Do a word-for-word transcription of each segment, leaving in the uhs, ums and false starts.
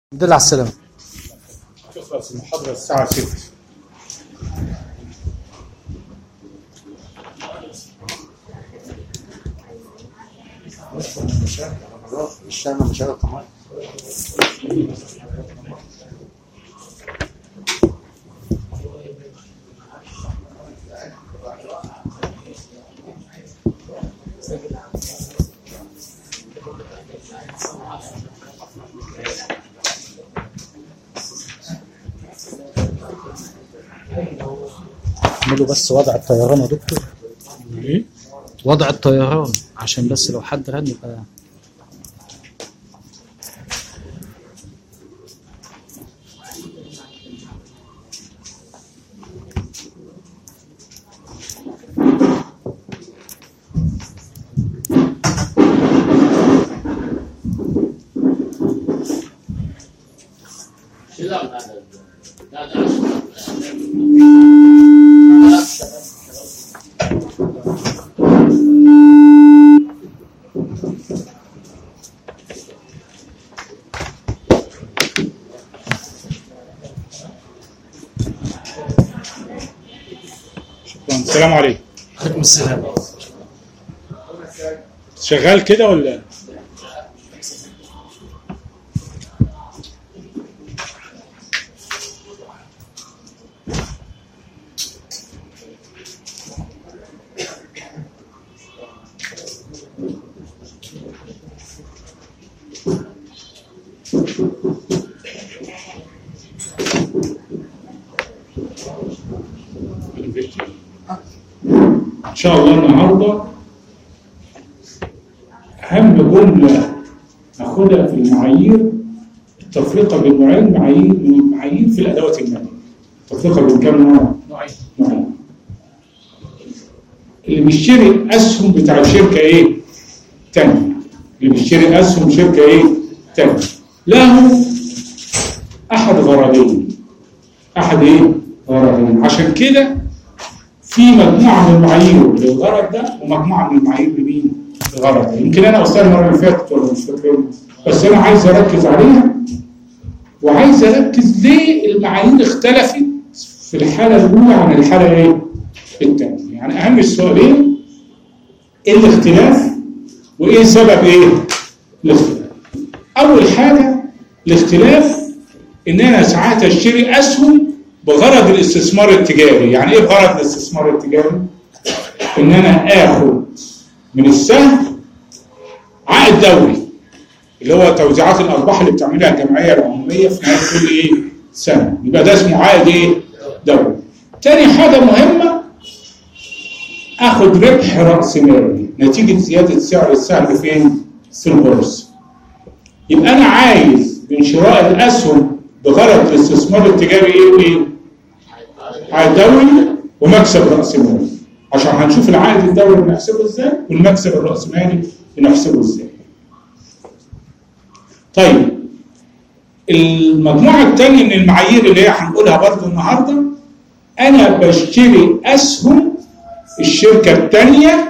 الحمد لله على السلامة. تخلص المحاضرة الساعة ستة. اشتغلنا مشاغل قمر. اعملوا بس وضع الطيران يا دكتور. ايه؟ وضع الطيران عشان بس لو حد غني يبقى السلام عليكم. عليكم السلام. شغال كده ولا؟ إن شاء الله النهارده أهم جملة ناخدها في المعايير التفرقة بين نوعين معايير من المعايير في الأدوات المالية. التفرقة بين كام نوع؟ نوعين. نوعين. اللي بيشتري أسهم بتاع شركة إيه؟ تانية. اللي بيشتري أسهم شركة إيه؟ تانية. له أحد غرضين. أحد إيه؟ غرضين. عشان كده في مجموعة من المعايير للغرض ده ومجموعة من المعايير لمين؟ للغرض ده. يمكن أنا قلتها المرة اللي فاتت ولا مش فاكر، بس أنا عايز أركز عليها وعايز أركز ليه المعايير اختلفت في الحالة الأولى عن الحالة إيه؟ الثانية. يعني أهم السؤالين إيه الاختلاف وإيه سبب إيه؟ الاختلاف. أول حاجة الاختلاف إن أنا ساعات أشتري أسهم بغرض الاستثمار التجاري. يعني ايه بغرض الاستثمار التجاري؟ ان انا اخد من السهم عائد دوري اللي هو توزيعات الارباح اللي بتعملها الجمعيه العموميه في نهايه كل ايه؟ سنه. يبقى ده اسمه عائد ايه؟ دوري. تاني حاجه مهمه اخد ربح راس مالي نتيجه زياده سعر السهم فين؟ في البورصه. يبقى انا عايز من شراء الاسهم بغرض الاستثمار التجاري ايه وايه؟ عائد دوري ومكسب راس مالي. عشان هنشوف العائد الدوري بنحسبه ازاي والمكسب الراسمالي بنحسبه ازاي. طيب المجموعه الثانيه من المعايير اللي هي هنقولها برضه النهارده، انا بشتري اسهم الشركه الثانيه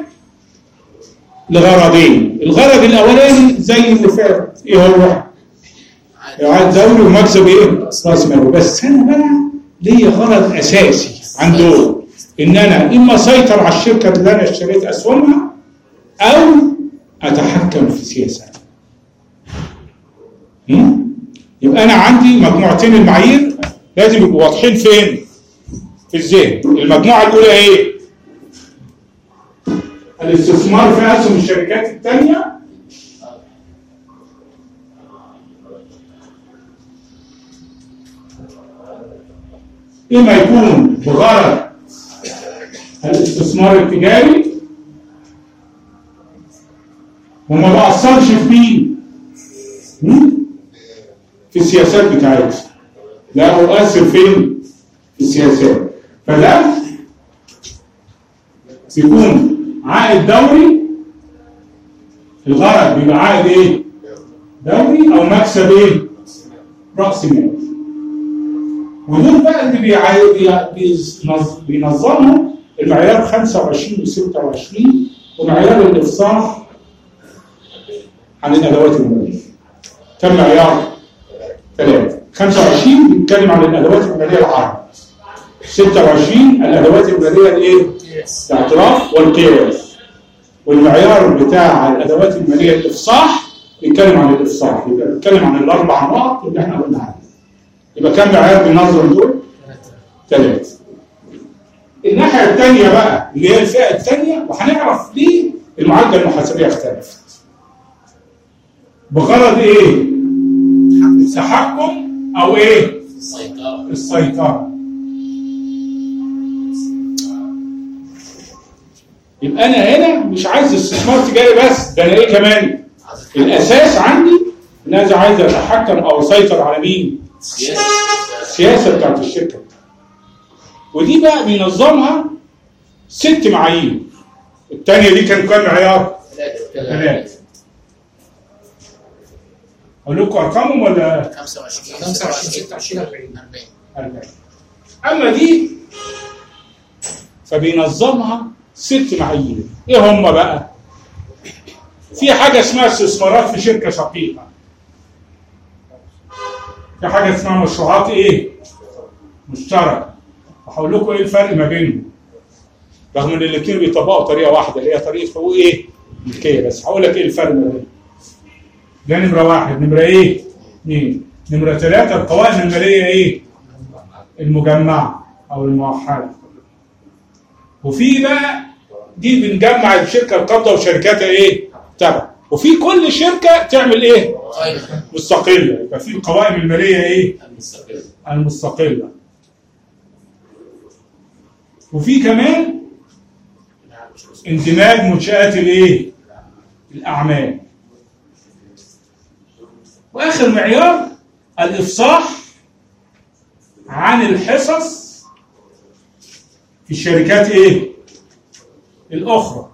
لغرضين. الغرض الاولاني زي اللي فات ايه هو؟ عائد دوري ومكسب ايه؟ راس مالي. بس انا بقى ليا غرض اساسي عن دول، ان انا اما اسيطر على الشركه اللي انا اشتريت اسهمها او اتحكم في سياستها. يبقى انا عندي مجموعتين المعايير لازم يبقوا واضحين فين؟ في الذهن. المجموعه الاولى ايه؟ الاستثمار في اسهم الشركات الثانيه إما يكون بغرض الاستثمار التجاري وما بأثرش فيه في السياسات بتاعتي، لا أؤثر فين؟ في السياسات. فده يكون عائد دوري. الغرض بيبقى عائد إيه؟ دوري أو مكسب إيه؟ رأس مال. ودول بقى اللي بينظمهم المعيار خمسة وعشرين و ستة وعشرين ومعيار الافصاح عن الادوات الماليه. كم معيار؟ ثلاثة. خمسة وعشرين بيتكلم عن الأدوات المالية العامة. ستة وعشرين الأدوات المالية الإيه؟ الاعتراف والقياس. والمعيار بتاع الأدوات المالية الإفصاح بيتكلم عن الإفصاح، يبقى بيتكلم عن الأربع نقط اللي إحنا قلنا عنها. يبقى كم معيار بننظم دول؟ ثلاثة. الناحية الثانية بقى اللي هي الفئة الثانية، وهنعرف ليه المعادلة المحاسبية اختلفت. بغرض إيه؟ التحكم أو إيه؟ السيطرة. السيطرة. يبقى أنا هنا مش عايز استثمار تجاري بس، ده أنا إيه كمان؟ الأساس عندي إن أنا عايز أتحكم أو أسيطر على مين؟ سياسة. السياسة بتاعت الشركة. ودي بقى بينظمها ست معايير. الثانية دي كان كام معيار؟ ثلاثة. أقول لكم أرقامهم ولا؟ خمسة وعشرين خمسة وعشرين ستة وعشرين أربعين. أربعين. أما دي فبينظمها ست معايير. إيه هم بقى؟ في حاجة اسمها استثمارات في شركة شقيقة. في حاجة اسمها مشروعات إيه؟ مشتركة. هقول لكم إيه الفرق ما بينهم. رغم إن الاثنين بيطبقوا طريقة واحدة اللي هي طريقة حقوق إيه؟ ملكية، بس هقول لك إيه الفرق ما بينهم. ده نمرة واحد، نمرة إيه؟ اثنين. نمرة ثلاثة القوائم المالية إيه؟ المجمعة أو الموحدة. وفي بقى دي بنجمع الشركة القابضة وشركاتها إيه؟ تبع. وفي كل شركة تعمل إيه؟ مستقلة. يبقى في القوائم المالية إيه؟ المستقلة. المستقلة. وفي كمان اندماج منشآت الإيه؟ الأعمال. وآخر معيار الإفصاح عن الحصص في الشركات إيه؟ الأخرى.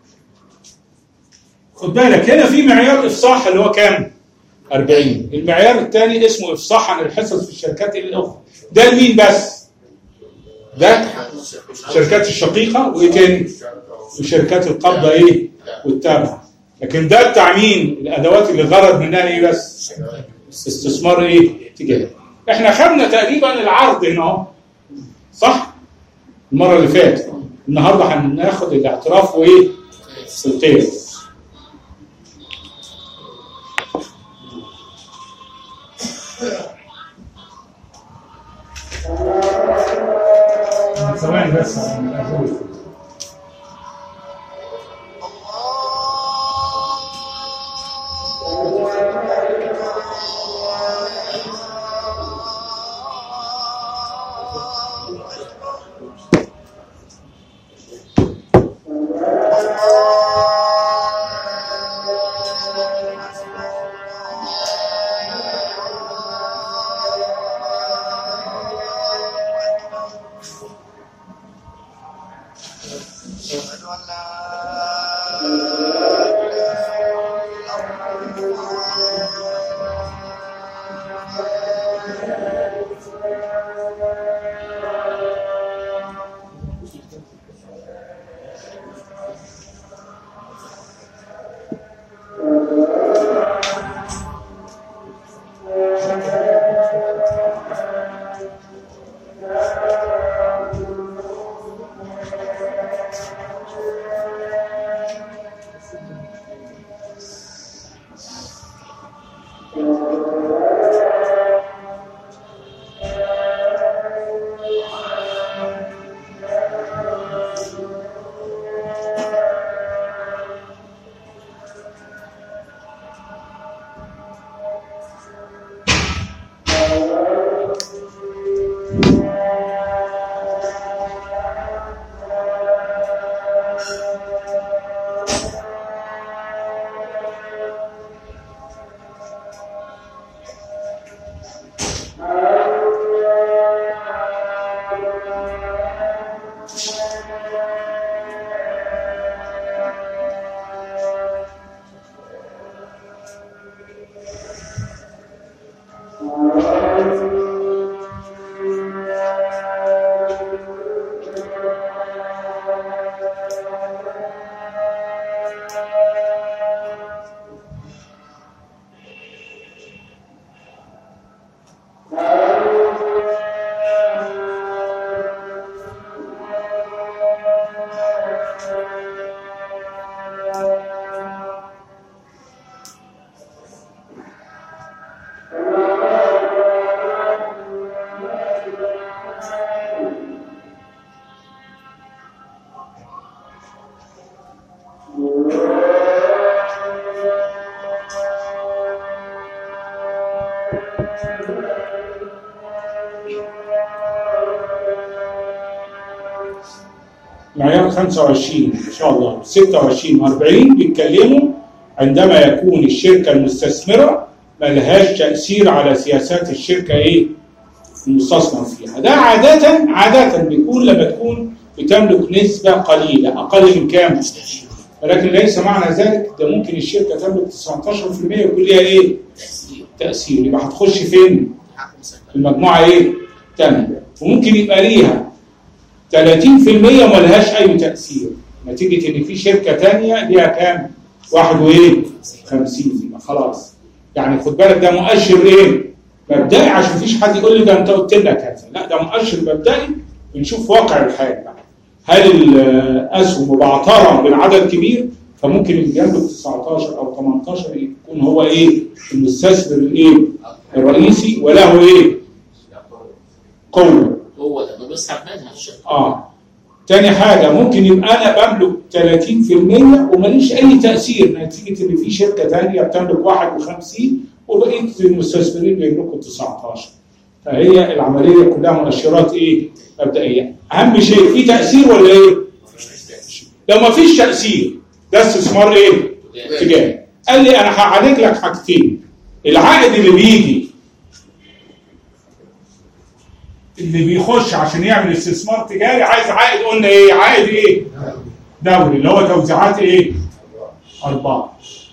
خد بالك هنا في معيار إفصاح اللي هو كام؟ أربعين. المعيار الثاني اسمه إفصاح عن الحصص في الشركات الأخرى. ده لمين بس؟ ده الشركات الشقيقة وإيه تاني؟ وشركات القابضة إيه؟ والتابعة. لكن ده بتاع مين؟ الأدوات اللي غرض منها إيه بس؟ استثمار إيه؟ تجاري. إحنا خدنا تقريبا العرض هنا أهو. صح؟ المرة اللي فاتت. النهارده هناخد الاعتراف وإيه؟ والقياس. ثواني بس معيار خمسة وعشرين ان شاء الله ستة وعشرين وأربعين بيتكلموا عندما يكون الشركه المستثمره ما لهاش تاثير على سياسات الشركه ايه المستثمر فيها. ده عاده عاده بيكون لما تكون بتملك نسبه قليله اقل من كام؟ ولكن ليس معنى ذلك ده ممكن الشركه تملك تسعتاشر بالمئة يكون ليها ايه؟ تاثير. يبقى هتخش فين؟ في المجموعه ايه؟ ثانيه. وممكن يبقى ليها ثلاثين بالمئة وما لهاش اي تاثير نتيجه ان في شركه ثانيه ليها كام؟ واحد وايه؟ خمسين. يبقى خلاص. يعني خد بالك ده مؤشر ايه؟ مبدئي عشان مفيش حد يقول لي ده انت قلت لنا كذا، لا ده مؤشر مبدئي بنشوف واقع الحال بقى. هل الاسهم مبعثره بالعدد كبير؟ فممكن اللي جنبه تسعتاشر او تمنتاشر يكون هو ايه؟ المستثمر الايه؟ الرئيسي وله ايه؟ قوه. هو ده بيسحب منها الشركه. اه. تاني حاجه ممكن يبقى انا بملك ثلاثين بالمئة وماليش اي تاثير نتيجه ان في شركه ثانيه بتملك واحد وخمسين وبقيه المستثمرين بيملكوا تسعتاشر. فهي العمليه كلها مؤشرات ايه؟ مبدئيه. اهم شيء في تاثير ولا ايه؟ لو ما فيش تاثير ده استثمار ايه؟ تجاري. قال لي انا هعالج لك حاجتين. العائد اللي بيجي اللي بيخش عشان يعمل استثمار تجاري عايز عائد، قلنا ايه؟ عائد ايه؟ دوري اللي هو توزيعات ايه؟ ارباح.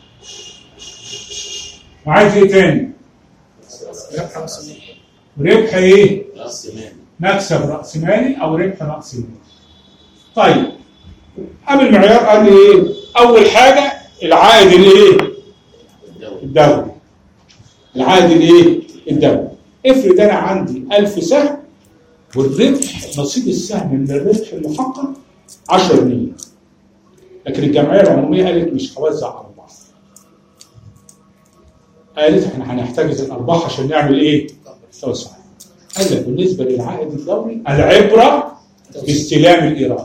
وعايز ايه تاني؟ ربح راس مالي. ربح ايه؟ راس مالي. مكسب راس مالي او ربح راس مالي. طيب قبل المعيار قال لي ايه؟ اول حاجه العائد الايه؟ الدوري. العائد الايه؟ الدوري. افرض انا عندي ألف سهم والربح نصيب السهم من الربح المحقق عشرة جنيه. لكن الجمعيه العموميه قالت مش هوزع ارباح. قالت احنا هنحتجز الارباح عشان نعمل ايه؟ توسع. قال لك بالنسبه للعائد الدوري العبره باستلام الايراد.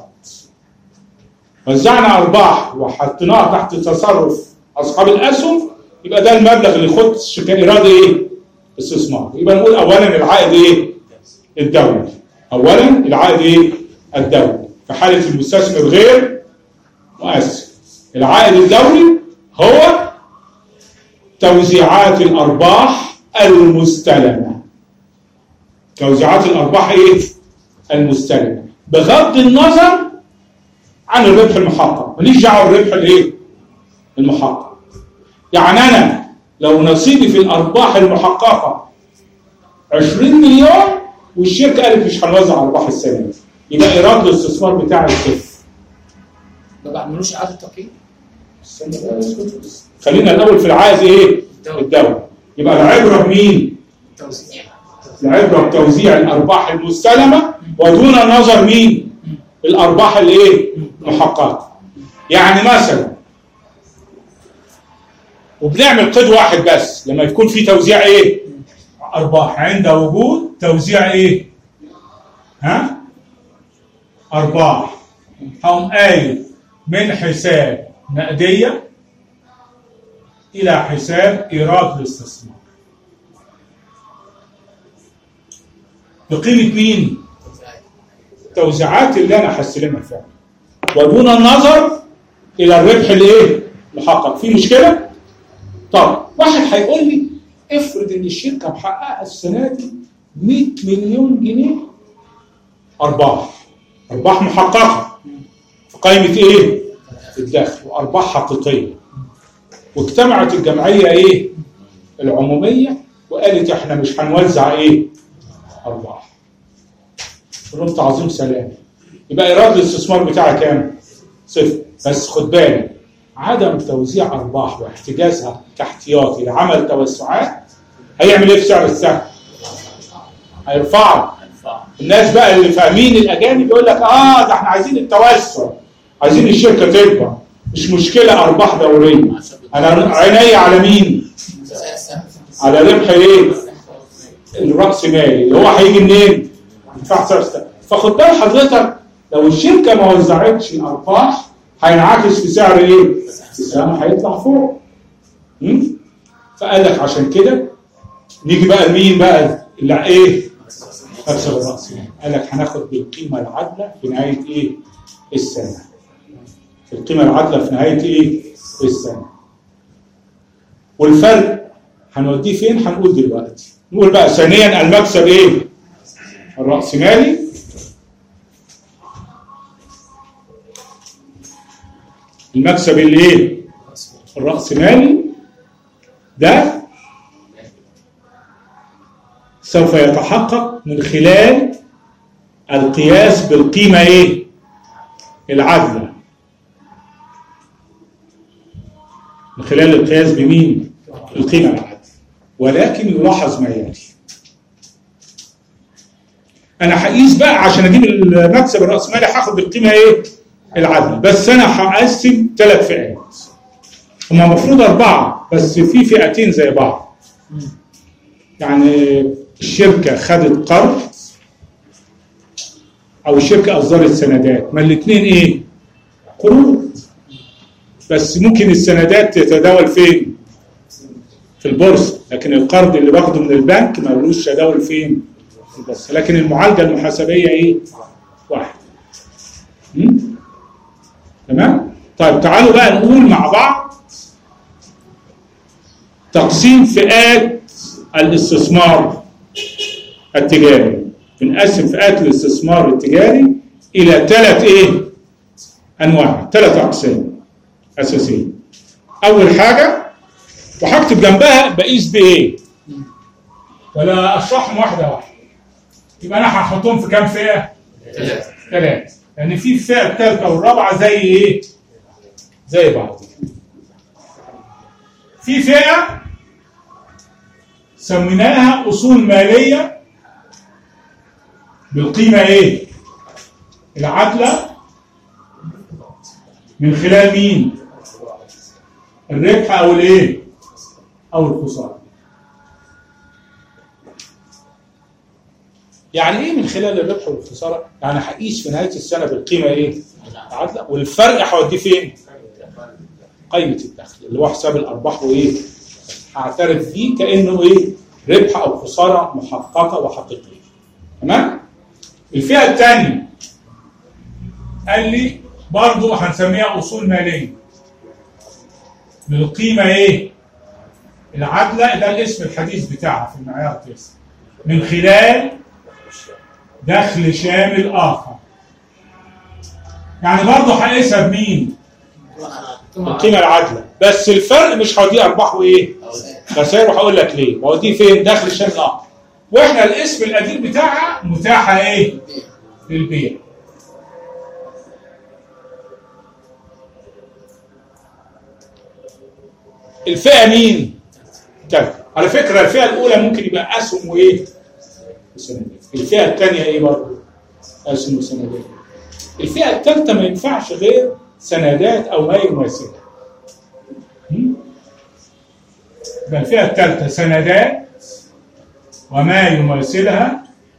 وزعنا ارباح وحطيناها تحت تصرف اصحاب الاسهم يبقى ده المبلغ اللي يخش كايراد ايه؟ استثمار. يبقى نقول اولا العائد ايه؟ الدوري. اولا العائد ايه؟ الدوري. في حاله المستثمر غير مؤثر. العائد الدوري هو توزيعات الارباح المستلمه. توزيعات الارباح ايه؟ المستلمه بغض النظر عن الربح المحقق. ماليش دعوه بالربح الايه؟ المحقق. يعني انا لو نصيبي في الارباح المحققه عشرين مليون والشركه قالت مش هنوزع ارباح السنه دي يبقى ايراد الاستثمار بتاعي صفر. ما بعملوش اعاده تقييم. خلينا الاول في العائد ايه؟ الدوري. يبقى العبره بمين؟ توزيع. العبره بتوزيع الارباح المستلمه ودون نظر مين؟ الارباح الايه؟ المحققه. يعني مثلا وبنعمل قيد واحد بس لما يكون في توزيع ايه؟ ارباح عند وجود توزيع ايه؟ ها؟ ارباح. هقوم قايل من حساب نقديه الى حساب ايراد الاستثمار. بقيمه مين؟ التوزيعات اللي انا هستلمها فعلا ودون النظر الى الربح الايه؟ محقق. في مشكله؟ طب واحد هيقول لي افرض ان الشركه محققه السنه دي مئة مليون جنيه ارباح. ارباح محققه في قائمه ايه؟ الدخل وارباح حقيقيه. واجتمعت الجمعيه ايه؟ العموميه وقالت احنا مش هنوزع ايه؟ ارباح. قلت تعظيم سلام. يبقى ايراد الاستثمار بتاعها كام؟ صفر. بس خد بالك عدم توزيع ارباح واحتجازها كاحتياطي لعمل توسعات هيعمل ايه في سعر السهم؟ هيرفعه. الناس بقى اللي فاهمين الاجانب يقول لك اه ده احنا عايزين التوسع، عايزين الشركه تكبر، مش مشكله ارباح دوريه. انا عيني على مين؟ على ربح ايه؟ الراس مالي اللي هو هيجي منين؟ يدفع سعر السهم. فخد بال حضرتك لو الشركه ما وزعتش الارباح هينعكس في سعر ايه؟ السهم هيطلع فوق. فقال لك عشان كده نيجي بقى لمين بقى اللي ايه؟ مكسب الراس مال. قال لك هناخد بالقيمه العادله في نهايه ايه؟ السنه. القيمه العادله في نهايه ايه؟ السنه. والفرق هنوديه فين؟ هنقول دلوقتي. نقول بقى ثانيا المكسب ايه؟ الرأسمالي المكسب اللي ايه؟ الرأسمالي ده سوف يتحقق من خلال القياس بالقيمة ايه؟ العادلة. من خلال القياس بمين؟ القيمة العادلة. ولكن يلاحظ ما يلي. انا هقيس بقى عشان اجيب المكسب الرأسمالي هاخد بالقيمة ايه؟ العادلة. بس انا هقسم ثلاث فئات. هما المفروض أربعة بس في فئتين زي بعض. يعني الشركة خدت قرض أو الشركة أصدرت سندات، ما الاثنين إيه؟ قروض. بس ممكن السندات تتداول فين؟ في البورصة، لكن القرض اللي باخده من البنك ما لهوش تداول فين؟ في البورصة. لكن المعالجة المحاسبية إيه؟ واحد. تمام؟ طيب تعالوا بقى نقول مع بعض تقسيم فئات الاستثمار التجاري. بنقسم فئات الاستثمار التجاري الى ثلاث ايه؟ انواع، ثلاث اقسام اساسيه. اول حاجه وهكتب جنبها بقيس بايه؟ ولا اشرحهم واحده واحده؟ يبقى انا هحطهم في كام فئه؟ ثلاثه. ثلاثه، يعني في الفئه الثالثه والرابعه زي ايه؟ زي بعض. في فئه سميناها اصول ماليه بالقيمه ايه؟ العادله من خلال مين؟ الربح او الايه؟ او الخساره. يعني ايه من خلال الربح والخساره؟ يعني هقيس في نهايه السنه بالقيمه ايه؟ العادله، والفرق هوديه فين؟ قيمه الدخل اللي هو حساب الارباح وايه؟ هعترف فيه كانه ايه؟ ربح او خساره محققه وحقيقيه. تمام؟ الفئه الثانيه قال لي برضه هنسميها اصول ماليه بالقيمه ايه؟ العادله، ده الاسم الحديث بتاعها في المعيار التاسع، من خلال دخل شامل اخر. يعني برضه هقيسها بمين؟ القيمه العادله، بس الفرق مش هوديه ارباح وايه؟ خسائر. وهقول لك ليه. هوديه فين؟ دخل شامل اخر. واحنا الاسم القديم بتاعها متاحه ايه؟ للبيع. الفئه مين؟ الثالثه. على فكره الفئه الاولى ممكن يبقى اسهم وايه؟ وسندات. الفئه الثانيه ايه برضه؟ اسهم وسندات. الفئه الثالثه ما ينفعش غير سندات او ما يماثلها. يبقى الفئه الثالثه سندات وما يماثلها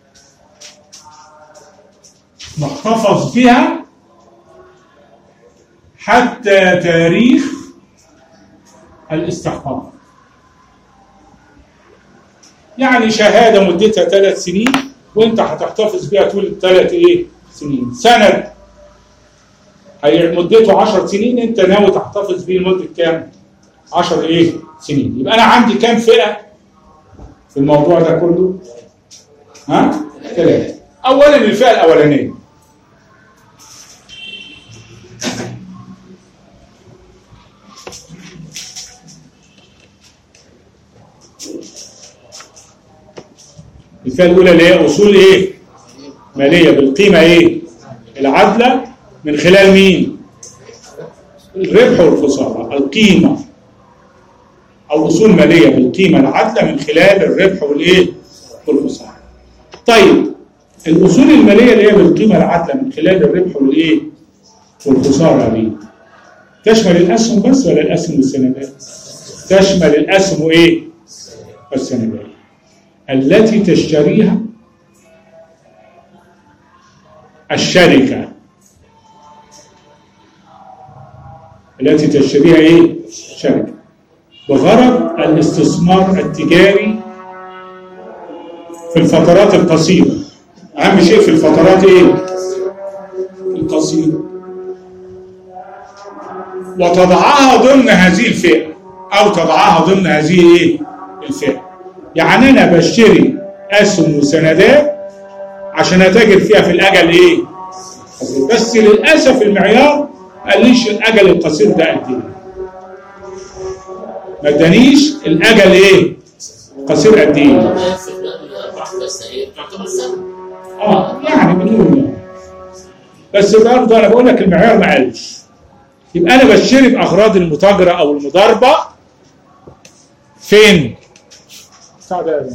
محتفظ بها حتى تاريخ الاستحقاق. يعني شهاده مدتها ثلاث سنين وانت هتحتفظ بها طول الثلاث ايه؟ سنين. سند مدته عشر سنين انت ناوي تحتفظ بيه لمده كام؟ عشر ايه؟ سنين. يبقى انا عندي كام فئه في الموضوع ده كله؟ ها؟ ثلاثه. اولا الفئه الاولانيه الفئه الاولى اللي هي اصول ايه؟ ماليه بالقيمه ايه؟ العادله من خلال مين؟ الربح والخساره. القيمه او اصول ماليه بالقيمه العادله من خلال الربح والايه؟ والخساره. طيب الاصول الماليه اللي هي بالقيمه العادله من خلال الربح والايه؟ والخساره دي تشمل الاسهم بس ولا الاسهم والسندات؟ تشمل الاسهم وايه؟ والسندات التي تشتريها الشركه التي تشتريها ايه؟ شركه بغرض الاستثمار التجاري في الفترات القصيرة. أهم شيء في الفترات إيه؟ القصيرة. وتضعها ضمن هذه الفئة أو تضعها ضمن هذه إيه؟ الفئة. يعني أنا بشتري أسهم وسندات عشان أتاجر فيها في الأجل إيه؟ بس للأسف المعيار ما قاليش الأجل القصير ده قد إيه. ما ادانيش الأجل إيه؟ قصير قد إيه؟ اه يعني بنقول بس برضه انا بقول لك المعيار ما قالش. يبقى انا بشتري باغراض المتاجره او المضاربه فين؟ بتاع ده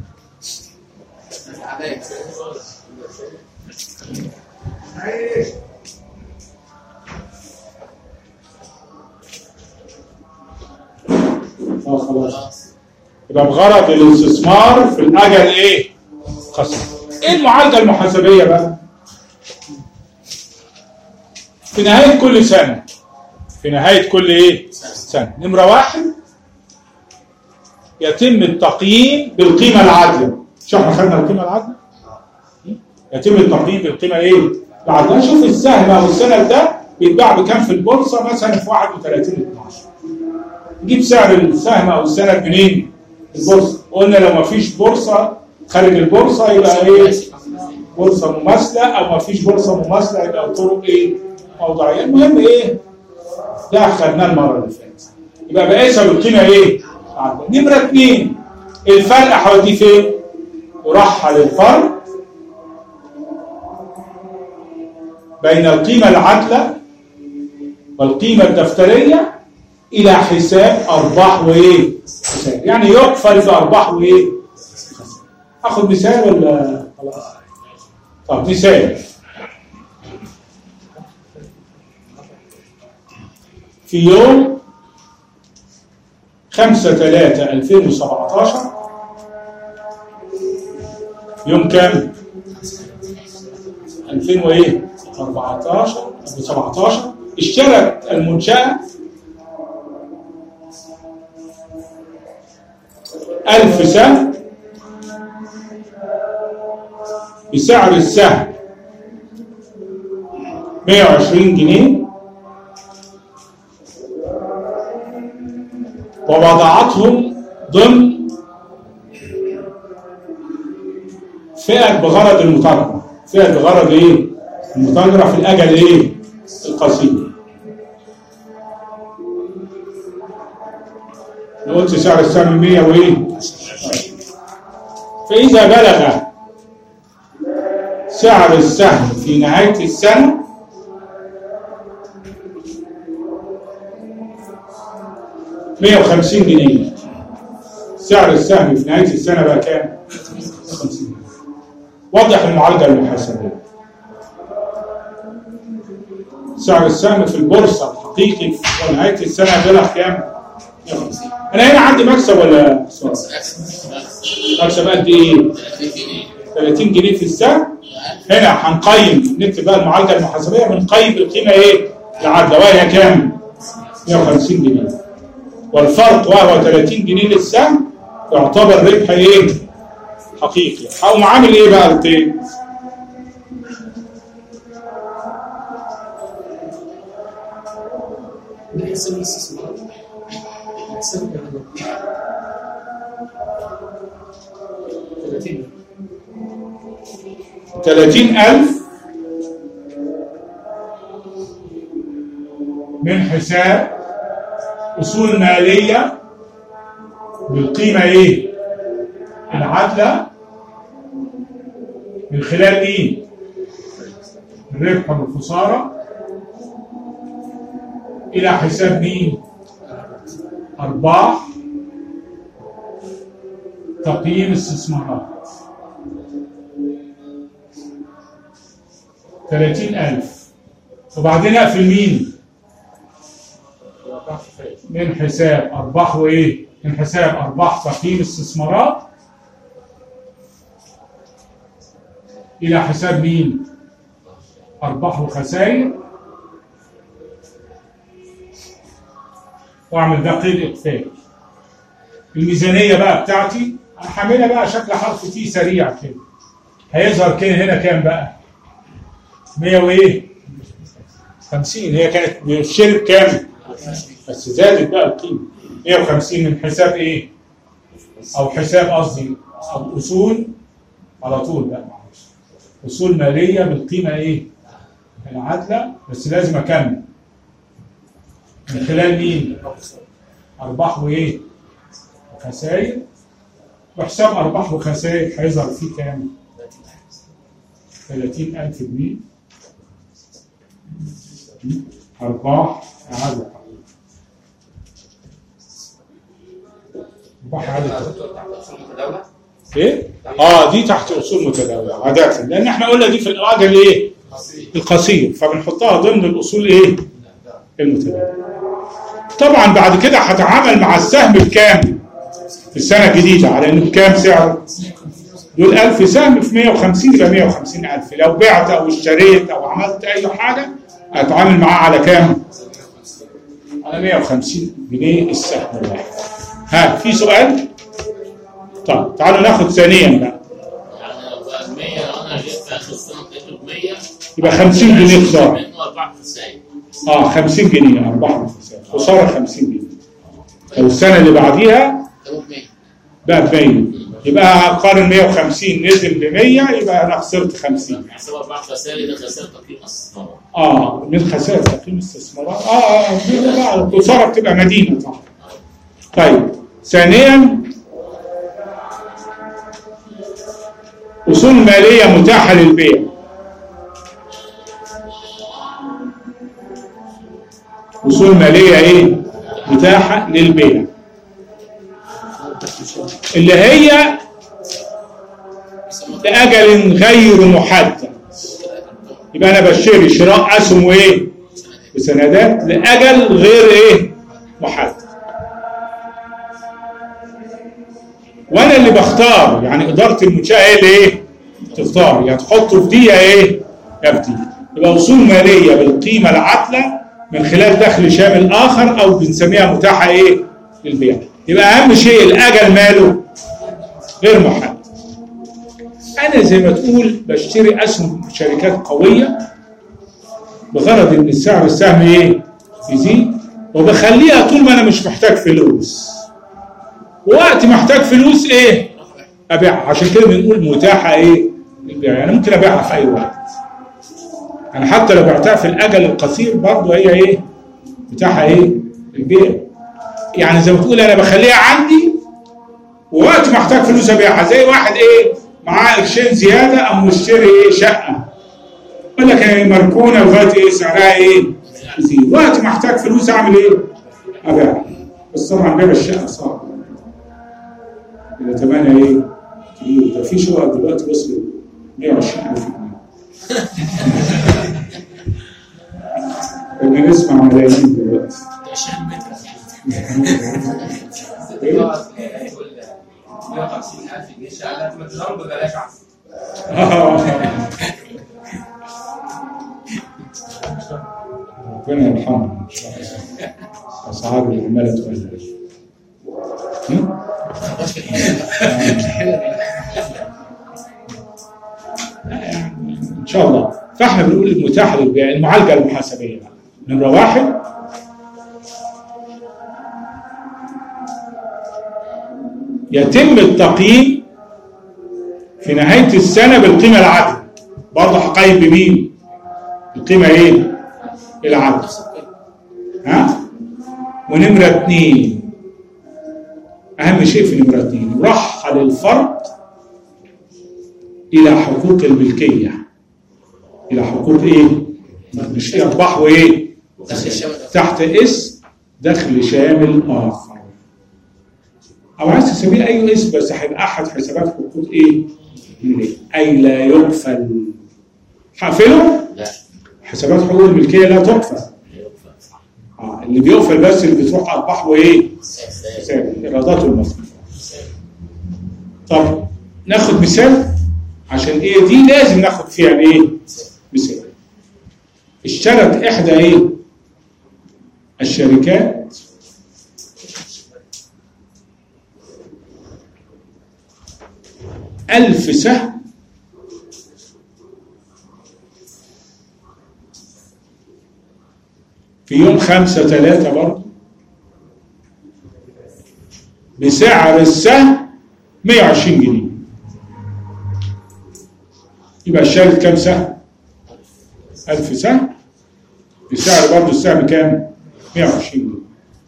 اه خلاص. يبقى بغرض الاستثمار في الاجل ايه؟ قصير. ايه المعالجه المحاسبيه بقى؟ في نهايه كل سنه في نهايه كل ايه؟ سنه. نمره واحد يتم التقييم بالقيمه العادله. مش احنا خدنا القيمه العادله؟ يتم التقييم بالقيمه ايه؟ العادله. اشوف السهم او السند ده بيتباع بكام في البورصه مثلا في واحد وثلاثين اتناشر. نجيب سعر السهم او السند منين؟ البورصه. قلنا لو ما فيش بورصه خارج البورصه يبقى ايه؟ بورصه مماثله، او ما فيش بورصه مماثله يبقى الطرق ايه؟ موضوعيه. المهم ايه؟ ده خدناه المره اللي فاتت. يبقى بقيسها بالقيمه ايه؟ نمره اثنين الفرق هوديه فين؟ ورحل الفرق بين القيمه العادله والقيمه الدفتريه الى حساب ارباح وايه؟ حساب. يعني يقفل في ارباح وايه؟ اخذ مثال ولا خلاص؟ طب مثال. في يوم خمسة ثلاثة ألفين وسبعتاشر يوم كام؟ ألفين وايه؟ أربعتاشر سبعتاشر اشترت المنشأة ألف سهم بسعر السهم مئة وعشرين جنيه، ووضعتهم ضمن فئة بغرض المتاجرة. فئة بغرض ايه؟ المتاجرة في الأجل ايه؟ القصير. قلت سعر السهم مئة وايه؟ فإذا بلغ سعر السهم في نهاية السنة مئة وخمسين جنيه. سعر السهم في نهاية السنة بقى كام؟ خمسين جنيه. وضح المعالجة المحاسبية. سعر السهم في البورصة الحقيقي في نهاية السنة بلغ كام؟ مئة وخمسين. أنا هنا عندي مكسب ولا خسارة؟ مكسب قد إيه؟ ثلاثين جنيه في السهم. هنا هنقيم، نكتب بقى المعالجة المحاسبية، بنقيم القيمة إيه؟ العادلة وهي كام؟ مئة وخمسين جنيه. والفرق وهو ثلاثين جنيه للسهم يعتبر ربح ايه؟ حقيقي. هقوم عامل ايه بقى التاني؟ نحسب الاستثمار. نحسب ثلاثين ثلاثين ألف من حساب أصول مالية بالقيمة إيه؟ العادلة من خلال إيه؟ الربح والخسارة إلى حساب مين؟ أرباح تقييم استثمارات. ثلاثين ألف. وبعدين أقفل مين؟ من حساب أرباح وإيه؟ من حساب أرباح تقييم استثمارات إلى حساب مين؟ أرباح وخسائر. وأعمل ده قيد إقفال. الميزانية بقى بتاعتي هعملها بقى شكل حرف تي سريع كده. هيظهر كده هنا كام بقى؟ مية وايه؟ خمسين. هي كانت بتشتري بكام؟ بس زادت بقى القيمه. مية وخمسين من حساب ايه؟ او حساب قصدي او اصول على طول بقى معلش. اصول ماليه بالقيمه ايه؟ العادله. بس لازم اكمل من خلال مين؟ ارباح وايه؟ وخسائر. وحساب ارباح وخسائر هيظهر فيه كام؟ ثلاثين ألف جنيه. ارباح عادله. ارباح عادله. ايه؟ اه دي تحت اصول متداوله عاده، لان احنا قلنا دي في الاجل الايه؟ القصير، فبنحطها ضمن الاصول ايه؟ المتداوله. طبعا بعد كده هتعامل مع السهم بكام؟ في السنه الجديده على انه بكام سعره؟ دول ألف سهم في مية وخمسين يبقى مية وخمسين ألف. لو بعت او اشتريت او عملت اي حاجه هتعامل معاه على كام؟ على مية وخمسين جنيه السهم الواحد. ها في سؤال؟ طيب تعالوا ناخد ثانيا بقى. يعني لو بقى مية انا جبت اخر السنه لقيته ب مية يبقى خمسين جنيه خساره. منه اربعة خسائر. اه خمسين جنيه اربعة خساره. خساره خمسين جنيه. لو السنه اللي بعديها كانوا ب مية بقى ب مية. يبقى هقارن مية وخمسين نزل ب مية يبقى انا خسرت خمسين. حساب اربعة خسائر ده خسائر تقييم استثمار. اه من خسائر تقييم استثمارات. اه اه الخساره بتبقى مدينه طبعا. طيب ثانيا اصول ماليه متاحه للبيع. اصول ماليه ايه؟ متاحه للبيع، اللي هي لاجل غير محدد. يبقى انا بشتري شراء اسهم وايه؟ وسندات لاجل غير ايه؟ محدد. وانا اللي بختار، يعني اداره المنشاه هي اللي ايه؟ تختار، يا تحطه في دي يا ايه؟ يا في دي. يبقى اصول ماليه بالقيمه العادله من خلال دخل شامل اخر او بنسميها متاحه ايه؟ للبيع. يبقى اهم شيء الاجل ماله؟ غير محدد. انا زي ما تقول بشتري اسهم شركات قويه بغرض ان السعر السهم ايه؟ يزيد، وبخليها طول ما انا مش محتاج فلوس. وقت محتاج فلوس ايه؟ ابيعها. عشان كده بنقول متاحه ايه؟ للبيع. يعني ممكن ابيعها في اي وقت. يعني حتى لو بعتها في الاجل القصير برضه هي ايه؟ متاحه ايه؟ للبيع. يعني زي ما تقول انا بخليها عندي ووقت محتاج فلوس ابيعها. زي واحد ايه؟ معاه قرشين زياده قام مشتري ايه؟ شقه. يقول لك هي مركونه لغايه ايه؟ سعرها ايه؟ يزيد. وقت محتاج فلوس اعمل ايه؟ ابيعها. بس طبعا بيع الشقه صعب. إذا تمنى إيه؟ كبير. ده في شقق دلوقتي وصلوا مية وعشرين ألف جنيه. كنا نسمع ملايين دلوقتي. مية وخمسين ألف جنيه شقة ما تضرب ببلاش أحسن. ربنا يرحمنا. أسعار العمالة تولى. ان شاء الله. فاحنا بنقول المتاح للبيع المعالجه المحاسبيه. نمره واحد يتم التقييم في نهايه السنه بالقيمه العادله. برضه هقيم بمين؟ القيمه ايه؟ العادله. ها؟ ونمره اثنين أهم شيء في نمرة اثنين يرحل الفرد إلى حقوق الملكية. إلى حقوق إيه؟ مش إيه أرباح وإيه؟ تحت اسم دخل شامل آخر. أو عايز تسميه أي اسم بس هيبقى أحد حسابات حقوق إيه؟ الملكية. أي لا يقفل. هقفله؟ لا. حسابات حقوق الملكية لا تقفل. آه اللي بيقفل بس اللي بتروح أرباح وإيه؟ إيرادات المصروف. طب ناخد مثال عشان إيه دي لازم ناخد فيها إيه؟ مثال. اشترت إحدى إيه؟ الشركات ألف سهم في يوم خمسة ثلاثة برضه بسعر السهم مية وعشرين جنيه. يبقى اشتريت كام سهم؟ ألف سهم بسعر برضه السهم كام؟ مية وعشرين جنيه.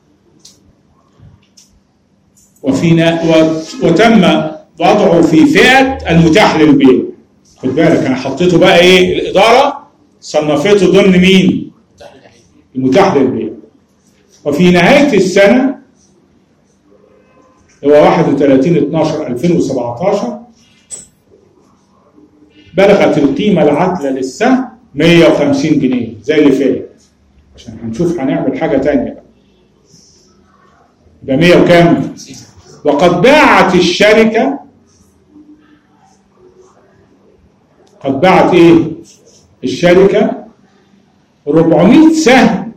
وفينا وتم وضعه في فئة المتاح للبيع. خد بالك أنا حطيته بقى إيه؟ الإدارة صنفته ضمن مين؟ المتاح للبيع. وفي نهاية السنة هو واحد وثلاثين اتناشر ألفين وسبعتاشر بلغت القيمة العادلة للسهم مية وخمسين جنيه زي اللي فات، عشان هنشوف هنعمل حاجة تانية بقى. يبقى مية وكام؟ وقد باعت الشركة قد باعت ايه؟ الشركة أربعمائة سهم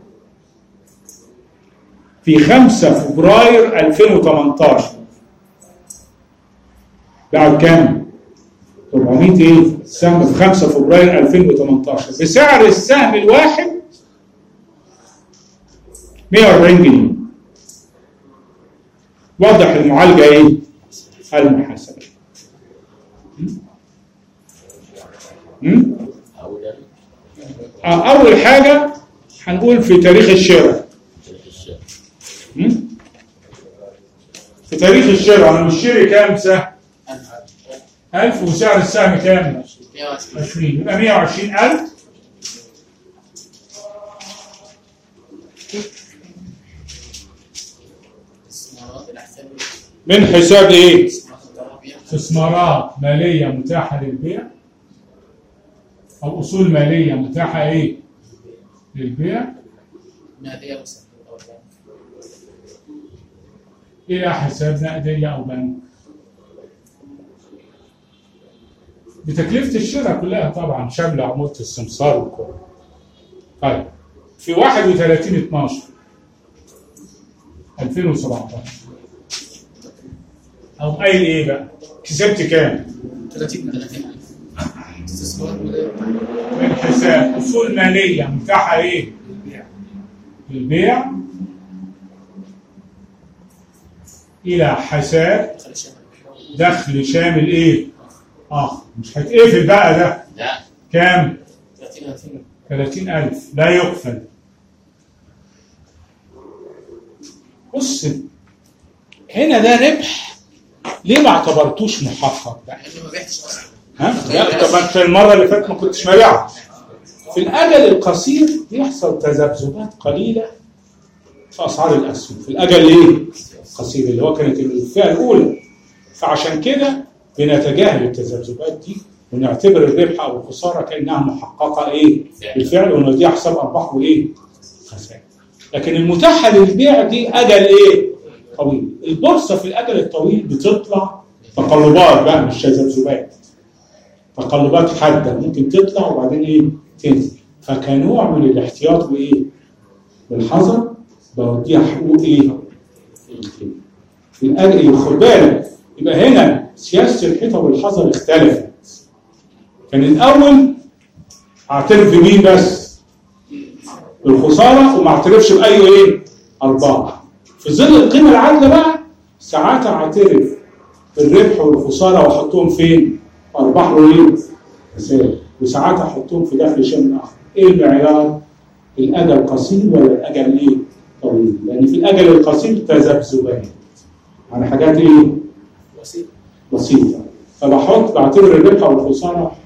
في خمسة فبراير ألفين وثمانية عشر. باعت كام؟ أربعمائة ايه؟ سهم في خمسة فبراير ألفين وثمانية عشر بسعر السهم الواحد مية وأربعين جنيه. واضح المعالجة ايه؟ المحاسبة. أول حاجة هنقول في تاريخ الشراء. في تاريخ الشراء أنا مشتري كام سهم؟ ألف وسعر السهم كام؟ عشرين. يبقى مية وعشرين ألف من حساب ايه؟ استثمارات مالية متاحة للبيع أو أصول مالية متاحة ايه؟ للبيع إلى حساب نقدية أو بنك بتكلفة الشراء كلها طبعا شاملة عمولة السمسار وكله. طيب في واحد وثلاثين اتناشر ألفين وسبعتاشر أو قايل إيه بقى؟ كسبت كام؟ ثلاثين ألف استثمار من حساب أصول مالية متاحة إيه؟ للبيع إلى حساب دخل شامل إيه؟ آه مش هيتقفل بقى ده. لا. كام؟ ثلاثين ألف ثلاثين ألف لا يقفل. بص هنا ده ربح ليه ما اعتبرتوش محقق بقى؟ لأنه ما بعتش أصلا. ها؟ لا طب انت المره اللي فاتت ما كنتش مبيعها. في الاجل القصير بيحصل تذبذبات قليله في اسعار الاسهم في الاجل ايه؟ القصير اللي هو كانت الفئه الاولى. فعشان كده بنتجاهل التذبذبات دي ونعتبر الربح او الخساره كانها محققه ايه؟ بالفعل ونوديها حساب ارباح وايه؟ خسائر. لكن المتاحه للبيع دي اجل ايه؟ طويل. البورصه في الاجل الطويل بتطلع تقلبات بقى مش تذبذبات. تقلبات حاده ممكن تطلع وبعدين ايه؟ تنزل. فكنوع من الاحتياط وايه؟ بالحذر بوديها حقوق ايه؟ في الاجل. خد بالك يبقى هنا سياسه الحيطه والحذر اختلفت. كان الاول اعترف بمين بس؟ بالخساره وما اعترفش باي ايه؟ ارباح. في ظل القيمه العادله بقى ساعات اعترف بالربح والخساره واحطهم فين؟ ارباح وايه؟ خسائر. وساعات احطهم في دخل شامل اخر. ايه المعيار؟ الاجل قصير ولا الاجل ايه؟ طويل؟ لان في الاجل القصير تذبذبات على حاجات ايه؟ بسيط بسيطه. فبحط بعتبر الربح والخساره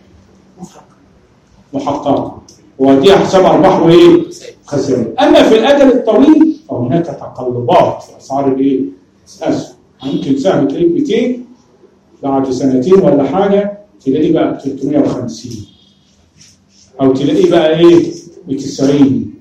محققه واديها حساب ارباح وايه؟ خسائر. اما في الاجل الطويل فهناك تقلبات في اسعار الايه؟ الاسهم. ممكن سهم تلاقيه مئتين بعد سنتين ولا حاجه تلاقيه بقى ب ثلاثمائة وخمسين او تلاقيه بقى ايه؟ ب تسعين.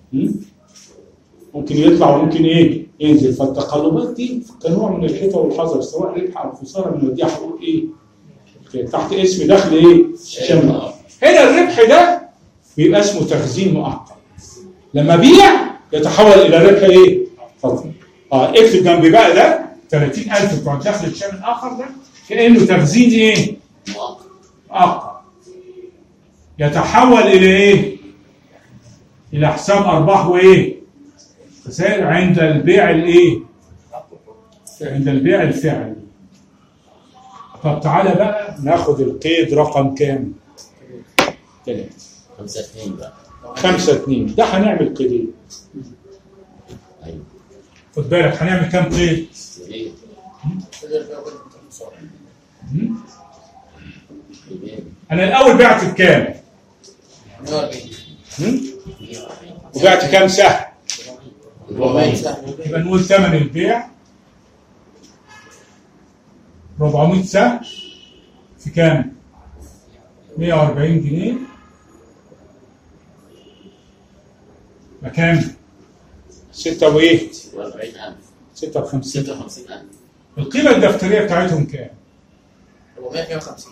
ممكن يطلع وممكن ايه؟ ينزل. فالتقلبات دي كنوع من الحيطه والحذر سواء ربح او خساره بنوديها حقوق ايه؟ تحت اسم دخل ايه؟ شامل. هنا الربح ده بيبقى اسمه تخزين مؤقت. لما بيع يتحول الى ربح ايه؟ فضل. اه اكتب جنبي بقى ده ثلاثين ألف بتوع الدخل الشامل الاخر ده كأنه تخزين ايه؟ مؤقت. مؤقت. يتحول الى ايه؟ الى حساب ارباح وايه؟ خسائر عند البيع الايه؟ عند البيع الفعلي. طب تعالى بقى ناخد القيد رقم كام؟ ثلاثة. خمسة اثنين بقى. خمسة اثنين، ده هنعمل قيدين. ايوه. خد بالك هنعمل كام قيد؟ ايه؟ انا الاول بعت بكام؟ وبعت كام سهم؟ يبقى نقول ثمن البيع أربعمائة سهم في كام؟ مائة وأربعين جنيه. مكان ستة وايه؟ وأربعين ألف. ستة وخمسين. ستة وخمسين ألف. القيمة الدفترية بتاعتهم كام؟ أربعمائة وخمسين.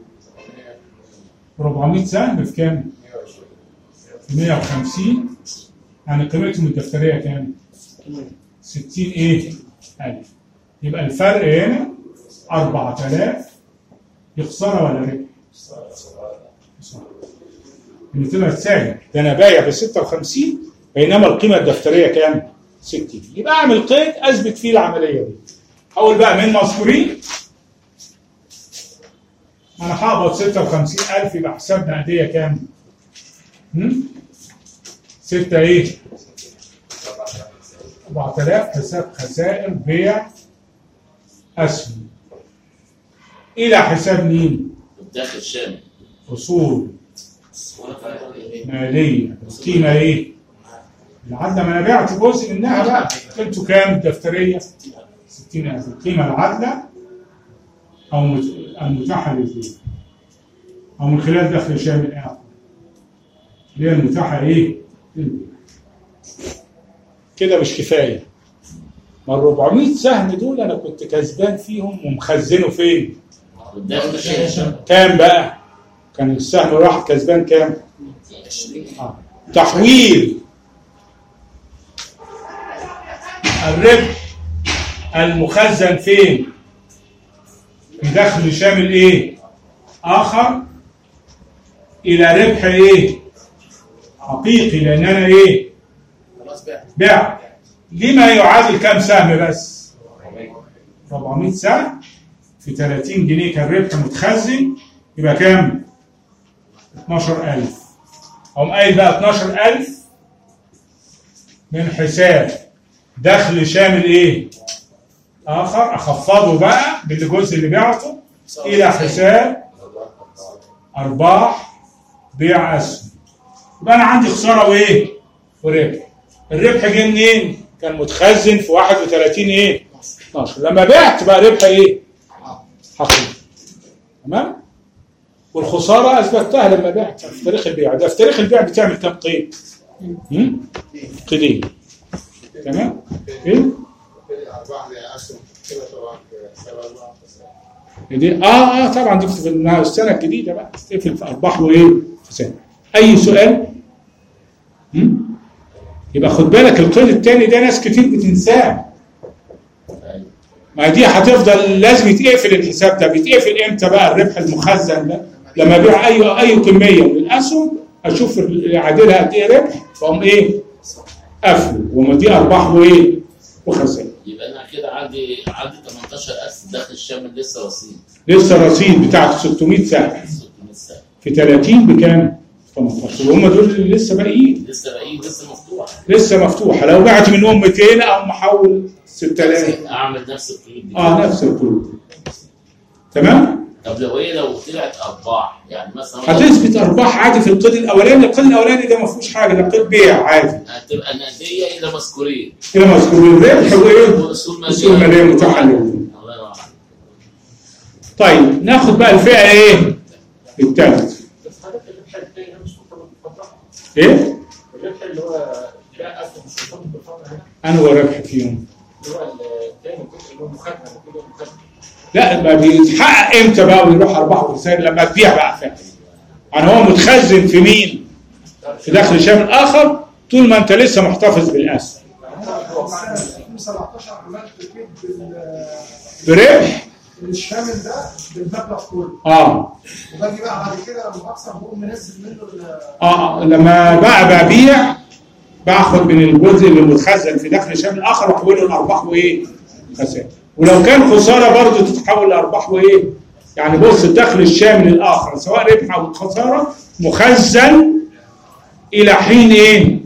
أربعمائة سهم في كام؟ في مائة وخمسين. يعني قيمتهم الدفترية كام؟ ستين ايه؟ ألف. يبقى الفرق هنا أربعة آلاف. دي خسارة ولا ربح؟ خسارة. اللي طلعت سالب، ده أنا بايع ب ستة وخمسين بينما القيمة الدفترية كام؟ ستين. يبقى أعمل قيد أثبت فيه العملية دي. أول بقى من مذكورين أنا هقبض ستة وخمسين ألف، يبقى حساب نقدية كام؟ ستة إيه؟ أربعة آلاف حساب خسائر بيع أسهم. إلى حساب مين؟ الداخل شامل. أصول مالية. القيمة إيه؟ العدلة، ما أنا بعت جزء منها بقى. قيمته كام الدفترية؟ ستين ألف. القيمة العدلة أو المتاحة للبيع أو من خلال دخل شامل آخر اللي هي المتاحة إيه؟ للبيع. كده مش كفاية. ما ال أربعمائة سهم دول أنا كنت كسبان فيهم ومخزنه فين؟ الداخل شامل. كام بقى؟ كان السهم راح كسبان كام؟ آه. تحويل الربح المخزن فين؟ بدخل شامل ايه؟ اخر الى ربح ايه؟ حقيقي، لان انا ايه؟ بعت. لما يعادل كام سهم بس؟ أربعمائة سهم في ثلاثين جنيه كان ربح متخزن، يبقى كام؟ اثناشر ألف. أقوم قايل بقى اثناشر ألف من حساب دخل شامل ايه؟ آخر، أخفضه بقى بالجزء اللي بعته إلى حساب أرباح بيع أسهم. يبقى أنا عندي خسارة وإيه؟ وربح. الربح جه منين؟ كان متخزن في واحد وثلاثين إيه؟ اثناشر. لما بعت بقى ربح إيه؟ حقيقي. تمام؟ والخسارة أثبتها لما بعت في تاريخ البيع. ده في تاريخ البيع بتعمل كام قيد؟ قيدين. تمام؟ إيه؟ دي اه اه طبعا دي في السنه الجديده بقى تقفل في ارباح وايه؟ خسائر. اي سؤال؟ هم؟ يبقى خد بالك القيد الثاني ده ناس كتير بتنساه. ما دي هتفضل لازم يتقفل الحساب ده. بيتقفل امتى بقى الربح المخزن ده؟ لما ابيع اي اي كميه من الاسهم اشوف عادلها قد ايه ربح فاقوم ايه؟ قفله. وما دي ارباح وايه؟ وخسائر. يبقى انا كده عندي عندي ثمانية عشر ألف داخل الشامل لسه رصيد. لسه رصيد بتاعته ستمائة سهم. ستمائة سهم. في ثلاثين بكام؟ ثمانية عشر. وهم دول اللي لسه باقيين. لسه باقيين لسه مفتوح. لسه مفتوحه. لو بعت منهم مئتين او محول ستة آلاف. اعمل نفس القيود دي. اه نفس القيود. تمام؟ طب لو ايه لو طلعت ارباح يعني مثلا هتثبت ارباح عادي في القيد الاولاني. القيد الاولاني ده ما فيهوش حاجه، ده قيد بيع عادي. هتبقى النقديه الى مذكورين. الى مذكورين ربح وايه؟ واصول اصول ماليه متاحه للبيع. الله ينور عليك. طيب ناخد بقى الفئه ايه؟ الثالث. ايه؟ الربح اللي هو بيع اسهم مش مرتبط بالفتره هنا. انا هو ربح فيهم. اللي هو الثاني اللي هو مخدم وكده مخدم. لا ما بيتحقق امتى بقى ويروح ارباح وخسائر؟ لما تبيع بقى فعلا. يعني هو متخزن في مين؟ في دخل شامل اخر طول ما انت لسه محتفظ بالاسهم. سبعتاشر عملت كده بربح الشامل ده بالمبلغ كله. اه وباجي بقى بعد كده لما اكسر بقوم منزل منه ال- اه لما بقى ببيع باخد من الجزء اللي متخزن في داخل الشامل الاخر واحوله لارباح وايه؟ خسائر. ولو كان خساره برضه تتحول لارباح وايه؟ يعني بص الدخل الشامل الاخر سواء ربح او خساره مخزن الى حين ايه؟